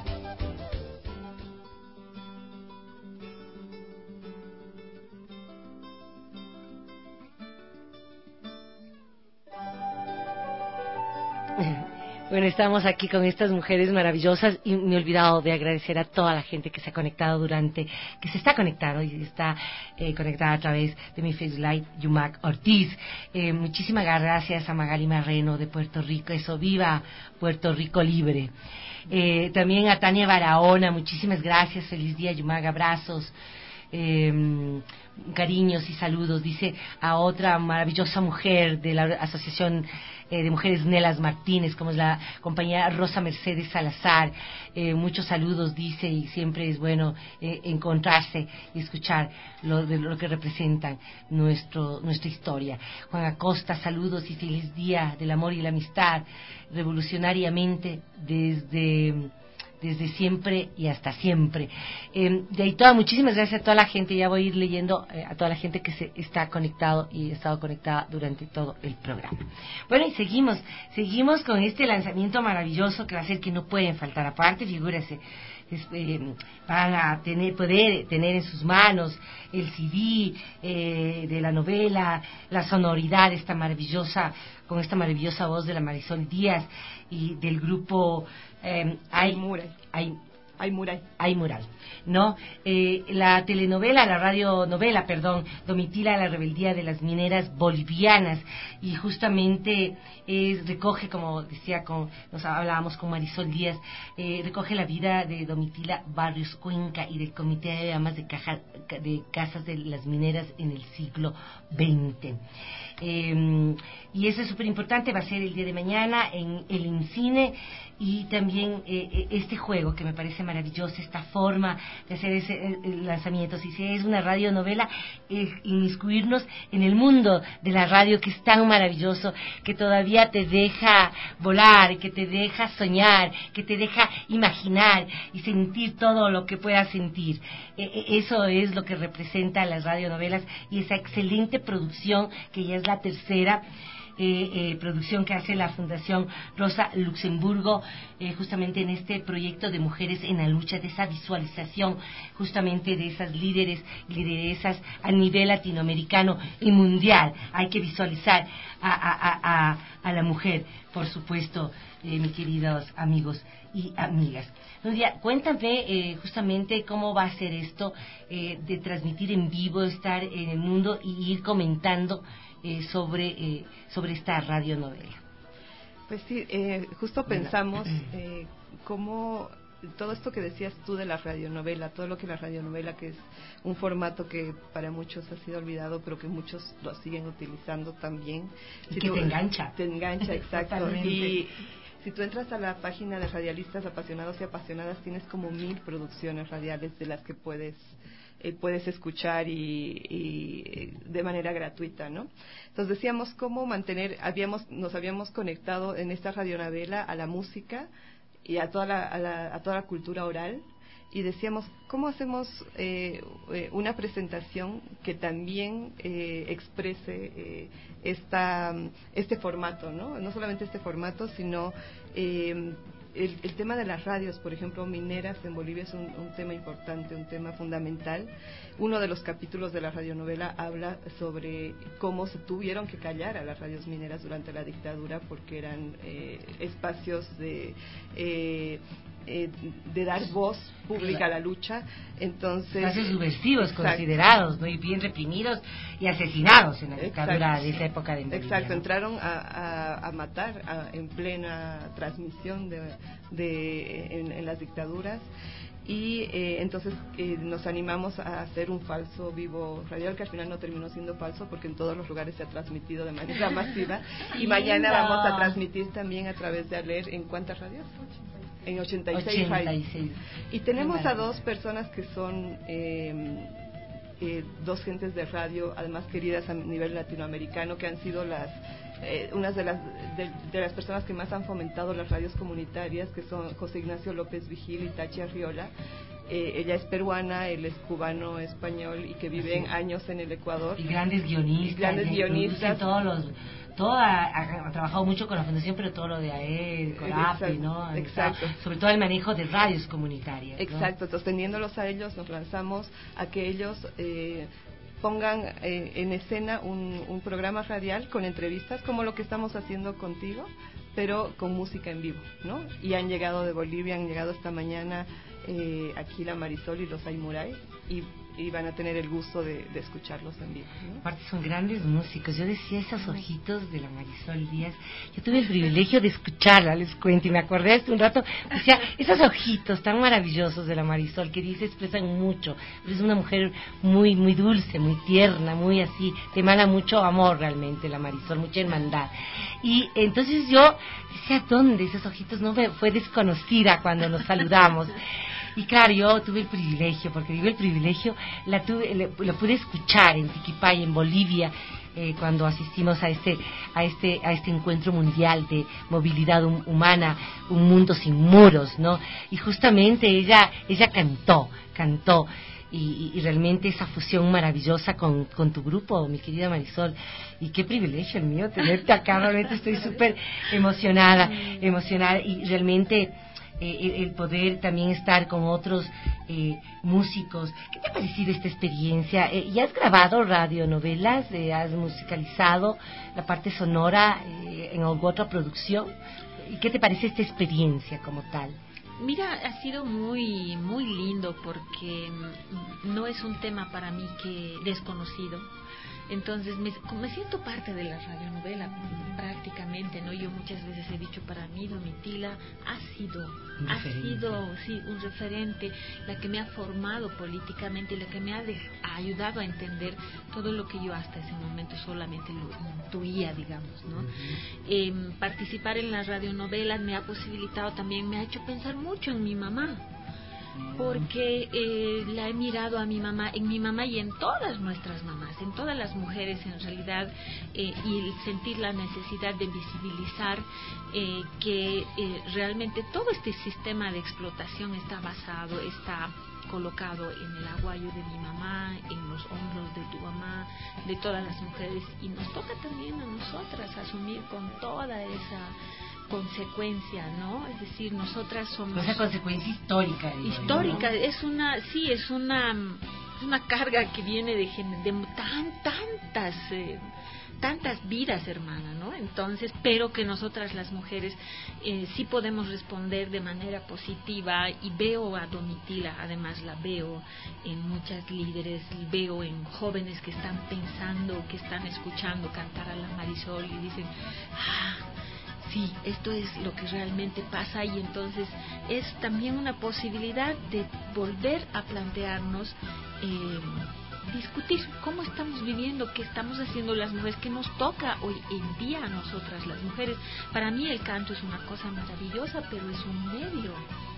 S11: Bueno, estamos aquí con estas mujeres maravillosas y me he olvidado de agradecer a toda la gente que se ha conectado durante, que se está conectando y está eh, conectada a través de mi Facebook Live, Yumac Ortiz. Eh, muchísimas gracias a Magali Marreno de Puerto Rico, eso, viva Puerto Rico libre. Eh, también a Tania Barahona, muchísimas gracias, feliz día Yumac, abrazos. Eh, cariños y saludos, dice a otra maravillosa mujer de la Asociación eh, de Mujeres Nelas Martínez, como es la compañera Rosa Mercedes Salazar, eh, muchos saludos, dice, y siempre es bueno eh, encontrarse y escuchar lo, de lo que representan nuestro, nuestra historia. Juan Acosta, saludos y feliz día del amor y la amistad, revolucionariamente desde... desde siempre y hasta siempre. Eh, de ahí toda, muchísimas gracias a toda la gente, ya voy a ir leyendo eh, a toda la gente que se está conectado y ha estado conectada durante todo el programa. Bueno, y seguimos, seguimos con este lanzamiento maravilloso que va a ser que no pueden faltar, aparte, figúrese, es, eh, van a tener, poder tener en sus manos el C D eh, de la novela, la sonoridad esta maravillosa, con esta maravillosa voz de la Marisol Díaz y del grupo eh, Ay Mural, Ay, Ay Mural, Ay Mural, ¿no? Eh, la telenovela, la radionovela, perdón, Domitila, la rebeldía de las mineras bolivianas, y justamente es, recoge, como decía, con, nos hablábamos con Marisol Díaz, eh, recoge la vida de Domitila Barrios Cuenca y del Comité de Damas de, Caja, de Casas de las Mineras en el siglo veinte. Eh, y eso es súper importante, va a ser el día de mañana en el INCINE, y también eh, este juego que me parece maravilloso, esta forma de hacer ese eh, lanzamiento. Si es una radionovela, es inmiscuirnos en el mundo de la radio, que es tan maravilloso, que todavía te deja volar, que te deja soñar, que te deja imaginar y sentir todo lo que puedas sentir. Eh, eso es lo que representa las radionovelas, y esa excelente producción, que ya es la tercera Eh, eh, producción que hace la Fundación Rosa Luxemburgo, eh, justamente en este proyecto de mujeres en la lucha, de esa visualización justamente de esas líderes y lideresas a nivel latinoamericano y mundial. Hay que visualizar a, a, a, a la mujer, por supuesto, eh, mis queridos amigos y amigas. Nuria, cuéntame eh, justamente cómo va a ser esto eh, de transmitir en vivo, estar en el mundo y ir comentando Eh, sobre eh, sobre esta radionovela.
S12: Pues sí, eh, justo pensamos eh, cómo todo esto que decías tú de la radionovela, todo lo que la radionovela, que es un formato que para muchos ha sido olvidado, pero que muchos lo siguen utilizando también.
S11: Y
S12: si
S11: que
S12: tú,
S11: te engancha.
S12: Te engancha, exacto.
S11: Totalmente.
S12: Y si tú entras a la página de Radialistas Apasionados y Apasionadas, tienes como mil producciones radiales de las que puedes eh, puedes escuchar y, y de manera gratuita, ¿no? Entonces decíamos cómo mantener, habíamos nos habíamos conectado en esta radionovela a la música y a toda la, a, la, a toda la cultura oral, y decíamos cómo hacemos eh, eh, una presentación que también eh, exprese eh, esta este formato, ¿no? No solamente este formato, sino eh, el, el tema de las radios, por ejemplo, mineras en Bolivia es un, un tema importante, un tema fundamental. Uno de los capítulos de la radionovela habla sobre cómo se tuvieron que callar a las radios mineras durante la dictadura, porque eran eh, espacios de eh, eh, de dar voz pública a la lucha. Entonces,
S11: espacios subversivos,
S12: exacto,
S11: considerados, ¿no? Y bien reprimidos y asesinados en la dictadura
S12: exacto,
S11: de esa época de Bolivia,
S12: exacto,
S11: ¿no?
S12: entraron a, a, a matar a, en plena transmisión de, de en, en las dictaduras. Y eh, entonces eh, nos animamos a hacer un falso vivo radial, que al final no terminó siendo falso, porque en todos los lugares se ha transmitido de manera masiva. Y mañana vamos a transmitir también a través de ALER. ¿En cuántas radios? En ochenta y seis radios. Y tenemos a dos personas que son eh, eh, dos gentes de radio, además queridas a nivel latinoamericano, que han sido las Eh, unas de las de, de las personas que más han fomentado las radios comunitarias, que son José Ignacio López Vigil y Tachi Arriola. Eh, ella es peruana, él es cubano español y que vive en años en el Ecuador.
S11: Y grandes guionistas.
S12: Y grandes guionistas.
S11: Todos los, todo ha, ha, ha trabajado mucho con la fundación, pero todo lo de A E D, Corapi, ¿no?
S12: Exacto.
S11: Sobre todo el manejo de radios comunitarias, ¿no?
S12: Exacto, entonces teniéndolos a ellos nos lanzamos a que ellos eh, pongan eh, en escena un, un programa radial con entrevistas como lo que estamos haciendo contigo, pero con música en vivo, ¿no? Y han llegado de Bolivia, han llegado esta mañana eh, aquí la Marisol y los Aymuray, y, y van a tener el gusto de, de escucharlos en vivo, ¿no?
S11: Aparte son grandes músicos. Yo decía esos ojitos de la Marisol Díaz, yo tuve el privilegio de escucharla, les cuento, y me acordé hace un rato, decía, esos ojitos tan maravillosos de la Marisol, que dice, expresan mucho, pero es una mujer muy muy dulce, muy tierna, muy así, te emana mucho amor realmente la Marisol, mucha hermandad. Y entonces yo decía, ¿dónde esos ojitos? No me fue desconocida cuando nos saludamos. Y claro, yo tuve el privilegio, porque digo el privilegio, la tuve, lo pude escuchar en Tiquipay, en Bolivia, eh, cuando asistimos a este, a este, a este encuentro mundial de movilidad humana, un mundo sin muros, ¿no? Y justamente ella, ella cantó, cantó. Y, y realmente esa fusión maravillosa con, con tu grupo, mi querida Marisol. Y qué privilegio el mío tenerte acá, realmente estoy súper emocionada, emocionada y realmente eh, el, el poder también estar con otros eh, músicos. ¿Qué te ha parecido esta experiencia? Eh, ¿Ya has grabado radionovelas? Eh, ¿Has musicalizado la parte sonora eh, en alguna otra producción? ¿Y qué te parece esta experiencia como tal?
S13: Mira, ha sido muy muy lindo porque no es un tema para mí que desconocido. Entonces me, me siento parte de la radionovela prácticamente, ¿no? Yo muchas veces he dicho, para mí Domitila ha sido, ha sido, sí, un referente, la que me ha formado políticamente, la que me ha, de, ha ayudado a entender todo lo que yo hasta ese momento solamente lo intuía, digamos, ¿no? Uh-huh. Eh, participar en las radionovelas me ha posibilitado también, me ha hecho pensar mucho en mi mamá, porque eh, la he mirado a mi mamá, en mi mamá y en todas nuestras mamás, en todas las mujeres en realidad, eh, y sentir la necesidad de visibilizar eh, que eh, realmente todo este sistema de explotación está basado, está colocado en el aguayo de mi mamá, en los hombros de tu mamá, de todas las mujeres, y nos toca también a nosotras asumir con toda esa consecuencia, ¿no? Es decir, nosotras somos
S11: esa consecuencia histórica,
S13: histórica, ¿no? Es una, sí, es una, es una carga que viene de, de tan, tantas, eh, tantas vidas, hermana, ¿no? Entonces, pero que nosotras las mujeres eh, sí podemos responder de manera positiva, y veo a Domitila, además la veo en muchas líderes, veo en jóvenes que están pensando, que están escuchando cantar a la Marisol y dicen, ah, sí, esto es lo que realmente pasa, y entonces es también una posibilidad de volver a plantearnos, eh, discutir cómo estamos viviendo, qué estamos haciendo las mujeres, qué nos toca hoy en día a nosotras las mujeres. Para mí el canto es una cosa maravillosa, pero es un medio.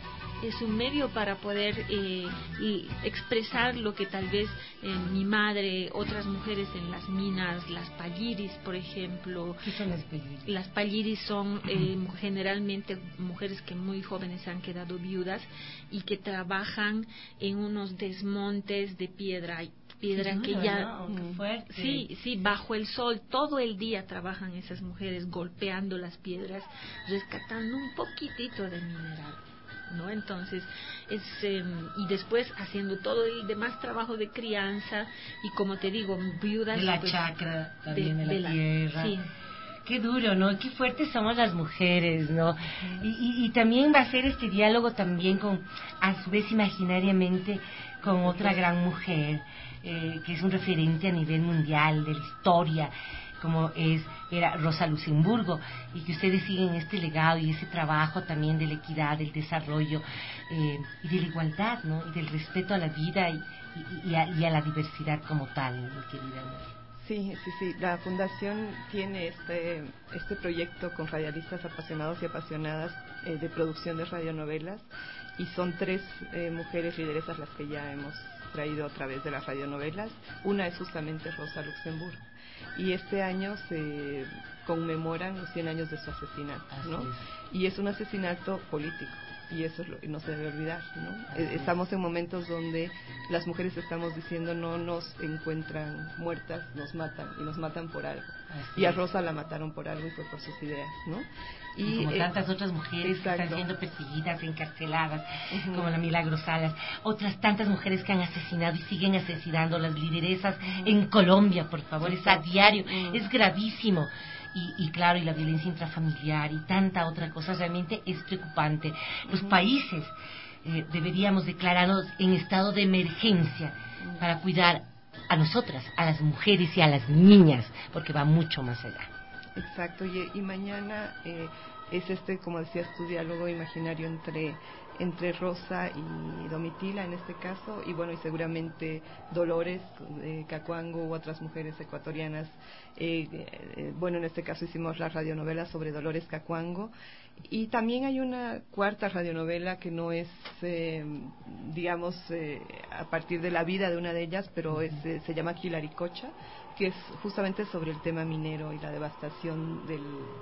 S13: Es un medio para poder eh, y expresar lo que tal vez eh, mi madre, otras mujeres en las minas, las palliris, por ejemplo.
S11: ¿Qué son las palliris?
S13: Las palliris son eh, generalmente mujeres que muy jóvenes han quedado viudas y que trabajan en unos desmontes de piedra. Piedra
S11: sí,
S13: que
S11: no,
S13: ya
S11: no, qué fuerte.
S13: sí sí bajo el sol todo el día trabajan esas mujeres golpeando las piedras, rescatando un poquitito de mineral, ¿no? Entonces es eh, y después haciendo todo el demás trabajo de crianza, y como te digo, viudas
S11: de la
S13: pues,
S11: chacra también, de, de la,
S13: de
S11: tierra.
S13: Sí.
S11: Qué duro, ¿no? Qué fuertes somos las mujeres, ¿no? Y, y, y también va a ser este diálogo también con, a su vez imaginariamente, con otra gran mujer, eh, que es un referente a nivel mundial de la historia, como es era Rosa Luxemburgo, y que ustedes siguen este legado y ese trabajo también de la equidad, del desarrollo eh, y de la igualdad, ¿no? Y del respeto a la vida y, y, y, a, y a la diversidad como tal, mi querida amor.
S12: Sí, sí, sí. La Fundación tiene este, este proyecto con radialistas apasionados y apasionadas eh, de producción de radionovelas, y son tres eh, mujeres lideresas las que ya hemos traído a través de las radionovelas. Una es justamente Rosa Luxemburgo, y este año se conmemoran los cien años de su asesinato, ¿no?
S11: Así es.
S12: Y es un asesinato político, y eso es lo que no se debe olvidar, ¿no? Estamos en momentos donde las mujeres estamos diciendo no nos encuentran muertas, nos matan, y nos matan por algo. Así y a Rosa la mataron por algo, y fue por sus ideas, ¿no?
S11: Y, y como eh, tantas otras mujeres exacto. que están siendo perseguidas, encarceladas, uh-huh. como la Milagros Salas, otras tantas mujeres que han asesinado y siguen asesinando, las lideresas uh-huh. en Colombia, por favor, exacto. es a diario, uh-huh. es gravísimo. Y, y claro, y la violencia intrafamiliar y tanta otra cosa, realmente es preocupante. Los uh-huh. países eh, deberíamos declararnos en estado de emergencia uh-huh. para cuidar a nosotras, a las mujeres y a las niñas, porque va mucho más allá.
S12: Exacto, y, y mañana eh, es este, como decías tu diálogo imaginario entre entre Rosa y Domitila en este caso, y bueno, y seguramente Dolores eh, Cacuango u otras mujeres ecuatorianas. Eh, eh, bueno, en este caso hicimos la radionovela sobre Dolores Cacuango, y también hay una cuarta radionovela que no es, eh, digamos, eh, a partir de la vida de una de ellas, pero es, eh, se llama Quilaricocha, que es justamente sobre el tema minero y la devastación del,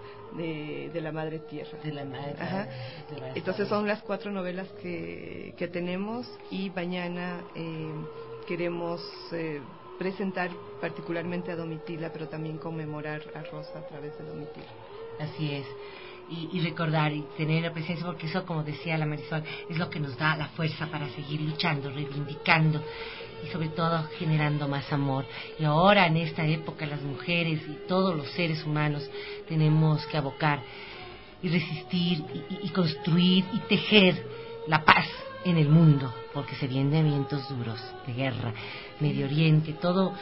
S12: de, de la madre tierra.
S11: De la madre.
S12: Ajá. Entonces son las cuatro novelas que, que tenemos, y mañana eh, queremos eh, presentar particularmente a Domitila, pero también conmemorar a Rosa a través de Domitila.
S11: Así es. Y, y recordar y tener la presencia, porque eso, como decía la Marisol, es lo que nos da la fuerza para seguir luchando, reivindicando y sobre todo generando más amor. Y ahora, en esta época, las mujeres y todos los seres humanos tenemos que abocar y resistir y, y, y construir y tejer la paz en el mundo, porque se vienen vientos duros de guerra, Medio Oriente, todo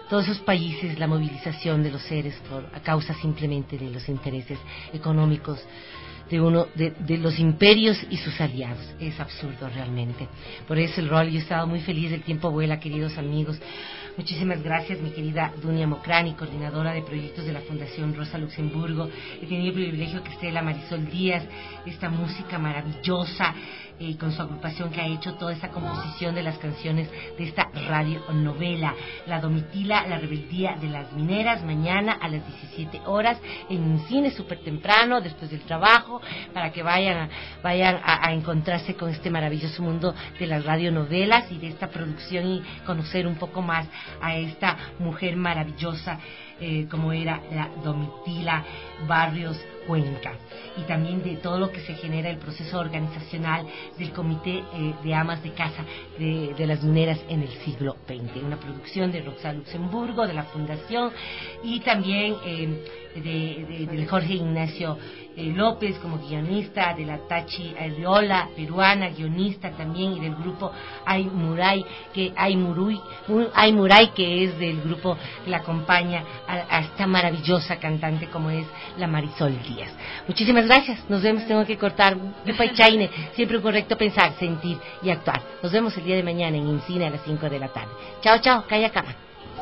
S11: todos esos países, la movilización de los seres por, a causa simplemente de los intereses económicos de uno de, de los imperios y sus aliados. Es absurdo realmente. Por eso el rol, yo he estado muy feliz, el tiempo vuela, queridos amigos. Muchísimas gracias, mi querida Dunia Mocrani, coordinadora de proyectos de la Fundación Rosa Luxemburgo. He tenido el privilegio que esté la Marisol Díaz, esta música maravillosa, eh, con su agrupación que ha hecho toda esa composición de las canciones de esta radionovela, La Domitila, la rebeldía de las mineras, mañana a las diecisiete horas, en un cine súper temprano, después del trabajo, para que vayan, a, vayan a, a encontrarse con este maravilloso mundo de las radionovelas y de esta producción y conocer un poco más a esta mujer maravillosa eh, como era la Domitila Barrios Cuenca, y también de todo lo que se genera el proceso organizacional del Comité eh, de Amas de Casa de, de las Mineras en el siglo veinte, una producción de Rosa Luxemburgo, de la Fundación, y también eh, de, de, de Jorge Ignacio eh, López como guionista, de la Tachi Arriola, peruana, guionista también, y del grupo Ay Muray, que Ay Muruy, Ay Muray, que es del grupo que la acompaña a, a esta maravillosa cantante como es la Marisol Díaz. Muchísimas gracias, nos vemos, tengo que cortar. Yupay Chaine, siempre un correcto pensar, sentir y actuar. Nos vemos el día de mañana en Incine a las cinco de la tarde. Chao, chao, calla cama.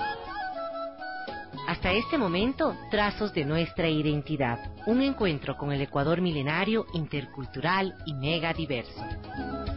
S10: Hasta este momento, Trazos de nuestra identidad, un encuentro con el Ecuador milenario, intercultural y mega diverso.